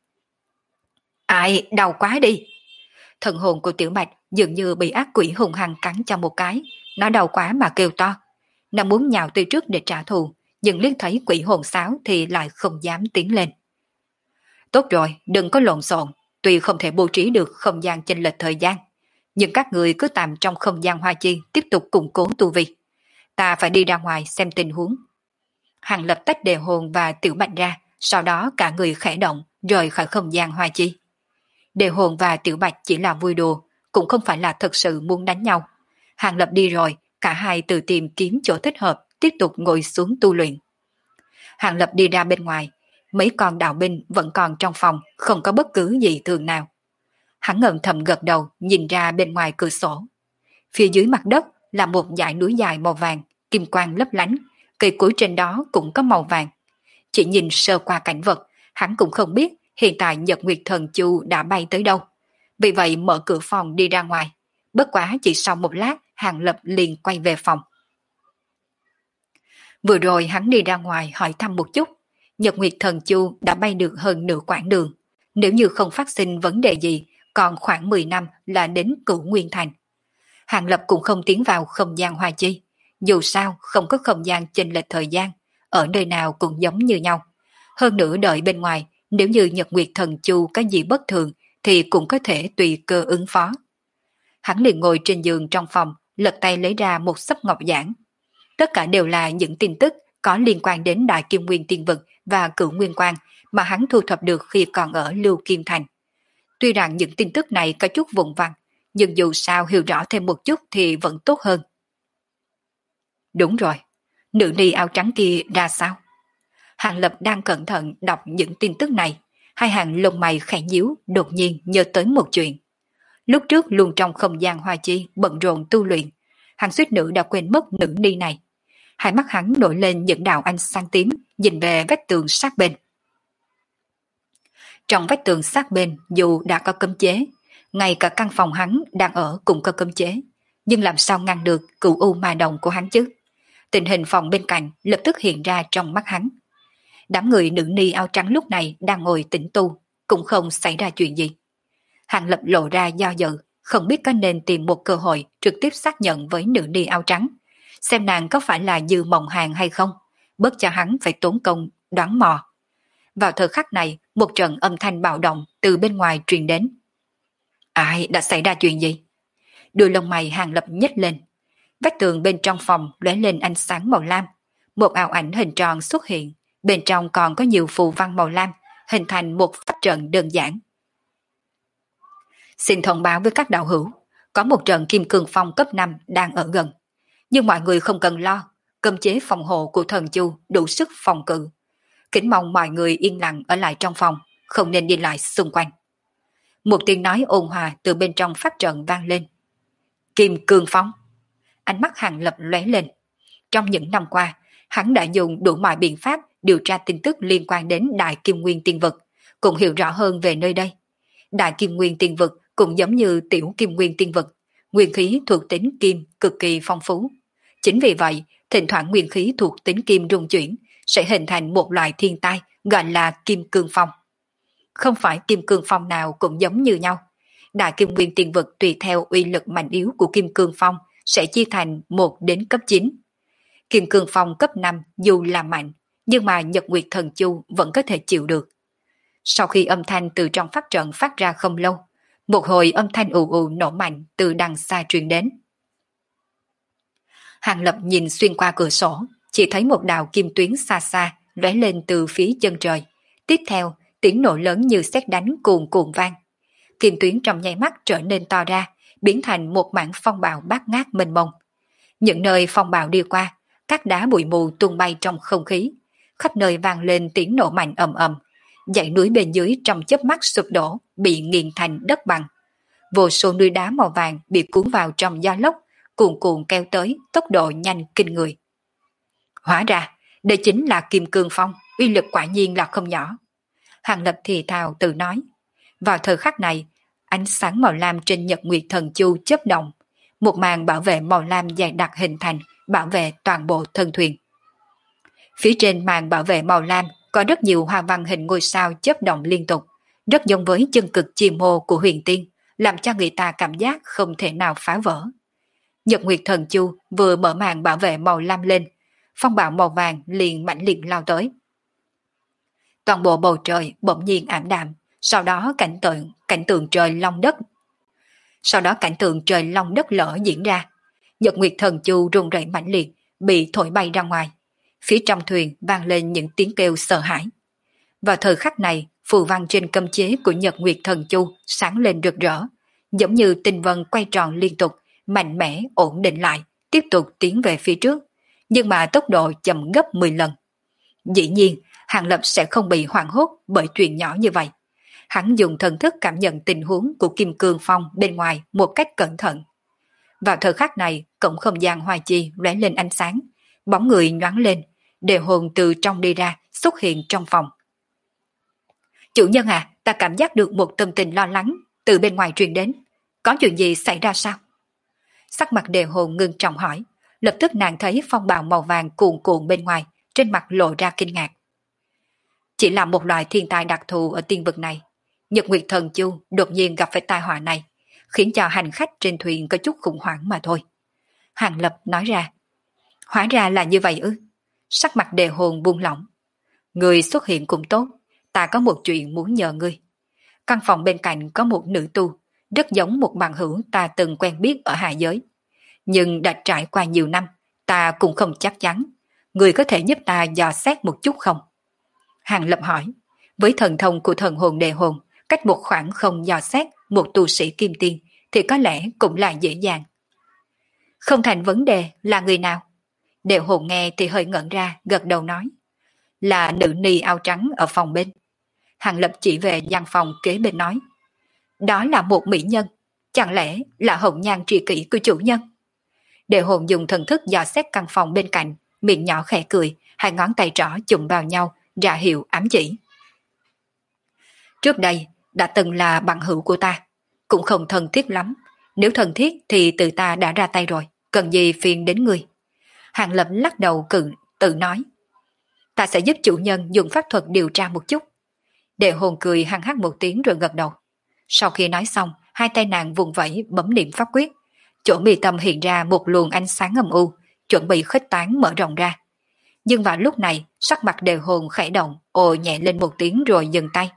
Ai, đau quá đi! Thần hồn của Tiểu Bạch dường như bị ác quỷ hung hăng cắn cho một cái, nó đau quá mà kêu to. Nó muốn nhào tới trước để trả thù, nhưng liếc thấy quỷ hồn sáo thì lại không dám tiến lên. Tốt rồi, đừng có lộn xộn, tuy không thể bố trí được không gian chênh lệch thời gian, nhưng các người cứ tạm trong không gian hoa chi tiếp tục củng cố tu vi. Ta phải đi ra ngoài xem tình huống. Hàng Lập tách Đề hồn và Tiểu Bạch ra, sau đó cả người khẽ động rời khỏi không gian hoa chi. Đề hồn và Tiểu Bạch chỉ là vui đùa, cũng không phải là thật sự muốn đánh nhau. Hàng Lập đi rồi, cả hai tự tìm kiếm chỗ thích hợp, tiếp tục ngồi xuống tu luyện. Hàng Lập đi ra bên ngoài, mấy con đạo binh vẫn còn trong phòng, không có bất cứ gì thường nào. Hắn ngầm thầm gật đầu, nhìn ra bên ngoài cửa sổ. Phía dưới mặt đất là một dải núi dài màu vàng, kim quang lấp lánh, cây cối trên đó cũng có màu vàng. Chỉ nhìn sơ qua cảnh vật, hắn cũng không biết hiện tại Nhật Nguyệt Thần Chu đã bay tới đâu. Vì vậy mở cửa phòng đi ra ngoài. Bất quá chỉ sau một lát, Hàng Lập liền quay về phòng. Vừa rồi hắn đi ra ngoài hỏi thăm một chút. Nhật Nguyệt Thần Chu đã bay được hơn nửa quãng đường. Nếu như không phát sinh vấn đề gì, còn khoảng 10 năm là đến Cửu Nguyên Thành. Hàng Lập cũng không tiến vào không gian hoa chi. Dù sao không có không gian chênh lệch thời gian, ở nơi nào cũng giống như nhau. Hơn nữa đợi bên ngoài, nếu như Nhật Nguyệt Thần Chu có gì bất thường thì cũng có thể tùy cơ ứng phó. Hắn liền ngồi trên giường trong phòng, lật tay lấy ra một xấp ngọc giản. Tất cả đều là những tin tức có liên quan đến Đại Kim Nguyên Tiên Vực và Cửu Nguyên Quang mà hắn thu thập được khi còn ở Lưu Kim Thành. Tuy rằng những tin tức này có chút vụn vặt, nhưng dù sao hiểu rõ thêm một chút thì vẫn tốt hơn. Đúng rồi, nữ ni áo trắng kia ra sao? Hàng Lập đang cẩn thận đọc những tin tức này, hai hàng lông mày khẽ nhíu, đột nhiên nhớ tới một chuyện. Lúc trước luôn trong không gian hoa chi bận rộn tu luyện, hàng suýt nữ đã quên mất nữ ni này. Hai mắt hắn nổi lên những đạo ánh sáng tím, nhìn về vách tường sát bên. Trong vách tường sát bên dù đã có cấm chế, ngay cả căn phòng hắn đang ở cũng có cấm chế, nhưng làm sao ngăn được cửu u ma đồng của hắn chứ? Tình hình phòng bên cạnh lập tức hiện ra trong mắt hắn. Đám người nữ ni áo trắng lúc này đang ngồi tĩnh tu, cũng không xảy ra chuyện gì. Hàng Lập lộ ra do dự, không biết có nên tìm một cơ hội trực tiếp xác nhận với nữ ni áo trắng, xem nàng có phải là Dư Mộng Hàng hay không, bớt cho hắn phải tốn công đoán mò. Vào thời khắc này, một trận âm thanh bạo động từ bên ngoài truyền đến. Ai đã xảy ra chuyện gì? Đôi lông mày Hàng Lập nhếch lên. Vách tường bên trong phòng lóe lên ánh sáng màu lam. Một ảo ảnh hình tròn xuất hiện, bên trong còn có nhiều phù văn màu lam, hình thành một pháp trận đơn giản. Xin thông báo với các đạo hữu, có một trận kim cương phong cấp 5 đang ở gần. Nhưng mọi người không cần lo, cấm chế phòng hộ của thần chu đủ sức phòng cự. Kính mong mọi người yên lặng ở lại trong phòng, không nên đi lại xung quanh. Một tiếng nói ôn hòa từ bên trong pháp trận vang lên. Kim cương phong. Ánh mắt Hàng Lập lóe lên. Trong những năm qua, hắn đã dùng đủ mọi biện pháp điều tra tin tức liên quan đến Đại Kim Nguyên Tiên Vực, cũng hiểu rõ hơn về nơi đây. Đại Kim Nguyên Tiên Vực cũng giống như Tiểu Kim Nguyên Tiên Vực, nguyên khí thuộc tính kim cực kỳ phong phú. Chính vì vậy, thỉnh thoảng nguyên khí thuộc tính kim rung chuyển sẽ hình thành một loại thiên tai gọi là Kim Cương Phong. Không phải Kim Cương Phong nào cũng giống như nhau. Đại Kim Nguyên Tiên Vực tùy theo uy lực mạnh yếu của Kim Cương Phong sẽ chia thành 1 đến cấp 9. Kim Cương Phong cấp 5 dù là mạnh, nhưng mà Nhật Nguyệt Thần Chu vẫn có thể chịu được. Sau khi âm thanh từ trong pháp trận phát ra không lâu, một hồi âm thanh ù ù nổ mạnh từ đằng xa truyền đến. Hàng Lập nhìn xuyên qua cửa sổ, chỉ thấy một đạo kim tuyến xa xa lóe lên từ phía chân trời. Tiếp theo, tiếng nổ lớn như sét đánh cuồn cuộn vang. Kim tuyến trong nháy mắt trở nên to ra, biến thành một mảng phong bạo bát ngát mênh mông. Những nơi phong bạo đi qua, các đá bụi mù tung bay trong không khí, khắp nơi vang lên tiếng nổ mạnh ầm ầm. Dãy núi bên dưới trong chớp mắt sụp đổ, bị nghiền thành đất bằng. Vô số núi đá màu vàng bị cuốn vào trong gió lốc, cuồn cuộn kéo tới, tốc độ nhanh kinh người. Hóa ra, đây chính là Kim Cương Phong, uy lực quả nhiên là không nhỏ. Hàng Lập thì thào tự nói. Vào thời khắc này, ánh sáng màu lam trên Nhật Nguyệt Thần Chu chớp động, một màn bảo vệ màu lam dày đặc hình thành, bảo vệ toàn bộ thân thuyền. Phía trên màn bảo vệ màu lam có rất nhiều hoa văn hình ngôi sao chớp động liên tục, rất giống với chân cực chi mô của huyền tiên, làm cho người ta cảm giác không thể nào phá vỡ. Nhật Nguyệt Thần Chu vừa mở màn bảo vệ màu lam lên, phong bạo màu vàng liền mãnh liệt lao tới. Toàn bộ bầu trời bỗng nhiên ảm đạm, sau đó cảnh tượng trời long đất lở diễn ra. Nhật Nguyệt Thần Chu rung rẩy mãnh liệt, bị thổi bay ra ngoài. Phía trong thuyền vang lên những tiếng kêu sợ hãi. Vào thời khắc này, phù văn trên cấm chế của Nhật Nguyệt Thần Chu sáng lên rực rỡ, giống như tinh vân quay tròn liên tục, mạnh mẽ ổn định lại, tiếp tục tiến về phía trước, nhưng mà tốc độ chậm gấp 10 lần. Dĩ nhiên, Hàng Lập sẽ không bị hoảng hốt bởi chuyện nhỏ như vậy. Hắn dùng thần thức cảm nhận tình huống của Kim Cương Phong bên ngoài một cách cẩn thận. Vào thời khắc này, cổng không gian hoa chi lóe lên ánh sáng, bóng người nhoáng lên, Đề Hồn từ trong đi ra, xuất hiện trong phòng. Chủ nhân à, ta cảm giác được một tâm tình lo lắng từ bên ngoài truyền đến. Có chuyện gì xảy ra sao? Sắc mặt Đề Hồn ngưng trọng hỏi, lập tức nàng thấy phong bào màu vàng cuồn cuộn bên ngoài, trên mặt lộ ra kinh ngạc. Chỉ là một loại thiên tai đặc thù ở tiên vực này. Nhật Nguyệt Thần Chu đột nhiên gặp phải tai họa này, khiến cho hành khách trên thuyền có chút khủng hoảng mà thôi. Hàng Lập nói ra. Hóa ra là như vậy ư? Sắc mặt Đề Hồn buông lỏng. Người xuất hiện cũng tốt, ta có một chuyện muốn nhờ ngươi. Căn phòng bên cạnh có một nữ tu, rất giống một bằng hữu ta từng quen biết ở hạ giới. Nhưng đã trải qua nhiều năm, ta cũng không chắc chắn. Người có thể giúp ta dò xét một chút không? Hàng Lập hỏi. Với thần thông của thần hồn Đề Hồn, cách một khoảng không dò xét một tu sĩ kim tiên thì có lẽ cũng là dễ dàng. Không thành vấn đề, là người nào? Đề Hồn nghe thì hơi ngẩn ra, gật đầu nói. Là nữ ni áo trắng ở phòng bên. Hàng Lập chỉ về gian phòng kế bên nói. Đó là một mỹ nhân, chẳng lẽ là hồng nhan tri kỷ của chủ nhân? Đề Hồn dùng thần thức dò xét căn phòng bên cạnh, miệng nhỏ khẽ cười, hai ngón tay trỏ chụm vào nhau, ra hiệu ám chỉ. Trước đây, đã từng là bằng hữu của ta, cũng không thân thiết lắm. Nếu thân thiết thì từ ta đã ra tay rồi, cần gì phiền đến người. Hàng Lập lắc đầu tự nói. Ta sẽ giúp chủ nhân dùng pháp thuật điều tra một chút. Đề Hồn cười hăng hắc một tiếng rồi gật đầu. Sau khi nói xong, hai tay nàng vùng vẫy bấm niệm pháp quyết. Chỗ mi tâm hiện ra một luồng ánh sáng âm u, chuẩn bị khuếch tán mở rộng ra. Nhưng vào lúc này, sắc mặt Đề Hồn khẽ động, ồ nhẹ lên một tiếng rồi dừng tay.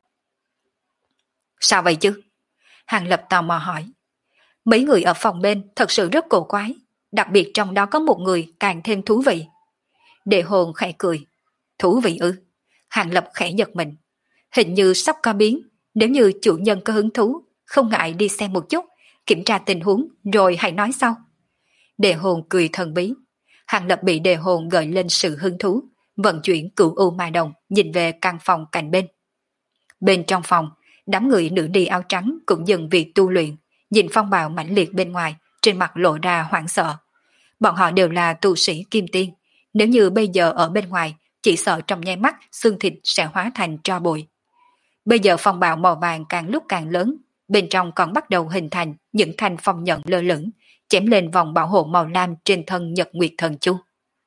Sao vậy chứ? Hàng Lập tò mò hỏi. Mấy người ở phòng bên thật sự rất cổ quái, đặc biệt trong đó có một người càng thêm thú vị. Đề Hồn khẽ cười. Thú vị ư? Hàng Lập khẽ giật mình. Hình như sắp có biến, nếu như chủ nhân có hứng thú, không ngại đi xem một chút, kiểm tra tình huống rồi hãy nói sau. Đề Hồn cười thần bí. Hàng Lập bị Đề Hồn gợi lên sự hứng thú, vận chuyển cửu u ma đồng nhìn về căn phòng cạnh bên. Bên trong phòng, đám người nữ đi áo trắng cũng dừng việc tu luyện, nhìn phong bạo mãnh liệt bên ngoài, trên mặt lộ ra hoảng sợ. Bọn họ đều là tu sĩ kim tiên, nếu như bây giờ ở bên ngoài, chỉ sợ trong nháy mắt xương thịt sẽ hóa thành tro bụi. Bây giờ phong bạo màu vàng càng lúc càng lớn, bên trong còn bắt đầu hình thành những thanh phong nhận lơ lửng, chém lên vòng bảo hộ màu lam trên thân Nhật Nguyệt Thần Chu.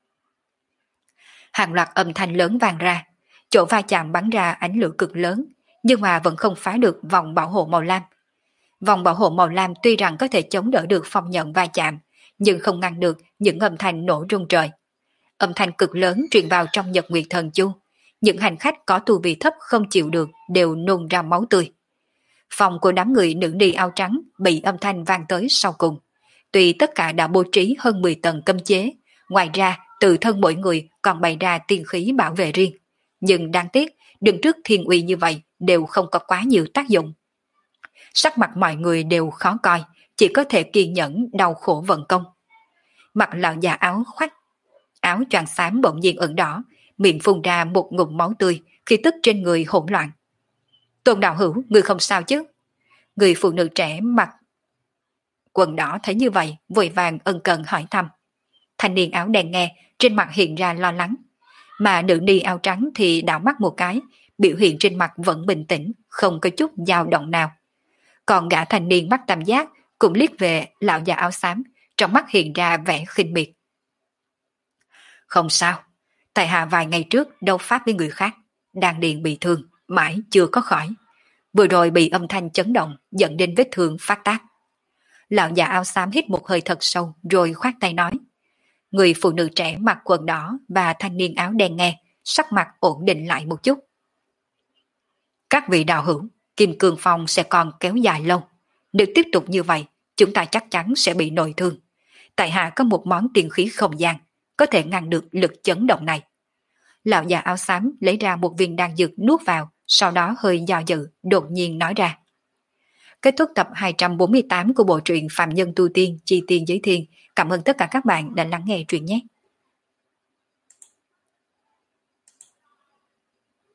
Hàng loạt âm thanh lớn vang ra, chỗ va chạm bắn ra ánh lửa cực lớn, nhưng mà vẫn không phá được vòng bảo hộ màu lam. Vòng bảo hộ màu lam tuy rằng có thể chống đỡ được phong nhận va chạm, nhưng không ngăn được những âm thanh nổ rung trời. Âm thanh cực lớn truyền vào trong Nhật Nguyệt Thần Chu, những hành khách có tu vi thấp không chịu được đều nôn ra máu tươi. Phòng của đám người nữ ni áo trắng bị âm thanh vang tới sau cùng. Tuy tất cả đã bố trí hơn 10 tầng cấm chế, ngoài ra tự thân mỗi người còn bày ra tiên khí bảo vệ riêng. Nhưng đáng tiếc, đứng trước thiên uy như vậy đều không có quá nhiều tác dụng. Sắc mặt mọi người đều khó coi, chỉ có thể kiên nhẫn đau khổ vận công. Mặt lão già áo choàng xám bỗng nhiên ửng đỏ, miệng phun ra một ngụm máu tươi, khi tức trên người hỗn loạn. Tôn đạo hữu, người không sao chứ? Người phụ nữ trẻ mặc quần đỏ thấy như vậy, vội vàng ân cần hỏi thăm. Thanh niên áo đen nghe, trên mặt hiện ra lo lắng. Mà nữ ni áo trắng thì đảo mắt một cái, biểu hiện trên mặt vẫn bình tĩnh, không có chút dao động nào. Còn gã thanh niên mắt tam giác cũng liếc về lão già áo xám, trong mắt hiện ra vẻ khinh miệt. Không sao, tại hạ vài ngày trước đấu pháp với người khác, đang điền bị thương, mãi chưa có khỏi. Vừa rồi bị âm thanh chấn động dẫn đến vết thương phát tác. Lão già áo xám hít một hơi thật sâu rồi khoát tay nói. Người phụ nữ trẻ mặc quần đỏ và thanh niên áo đen nghe, sắc mặt ổn định lại một chút. Các vị đạo hữu, Kim Cương Phong sẽ còn kéo dài lâu. Nếu tiếp tục như vậy, chúng ta chắc chắn sẽ bị nội thương. Tại hạ có một món tiên khí không gian, có thể ngăn được lực chấn động này. Lão già áo xám lấy ra một viên đan dược nuốt vào, sau đó hơi do dự, đột nhiên nói ra. Kết thúc tập 248 của bộ truyện Phạm Nhân Tu Tiên Chi Tiên Giới Thiên. Cảm ơn tất cả các bạn đã lắng nghe truyện nhé.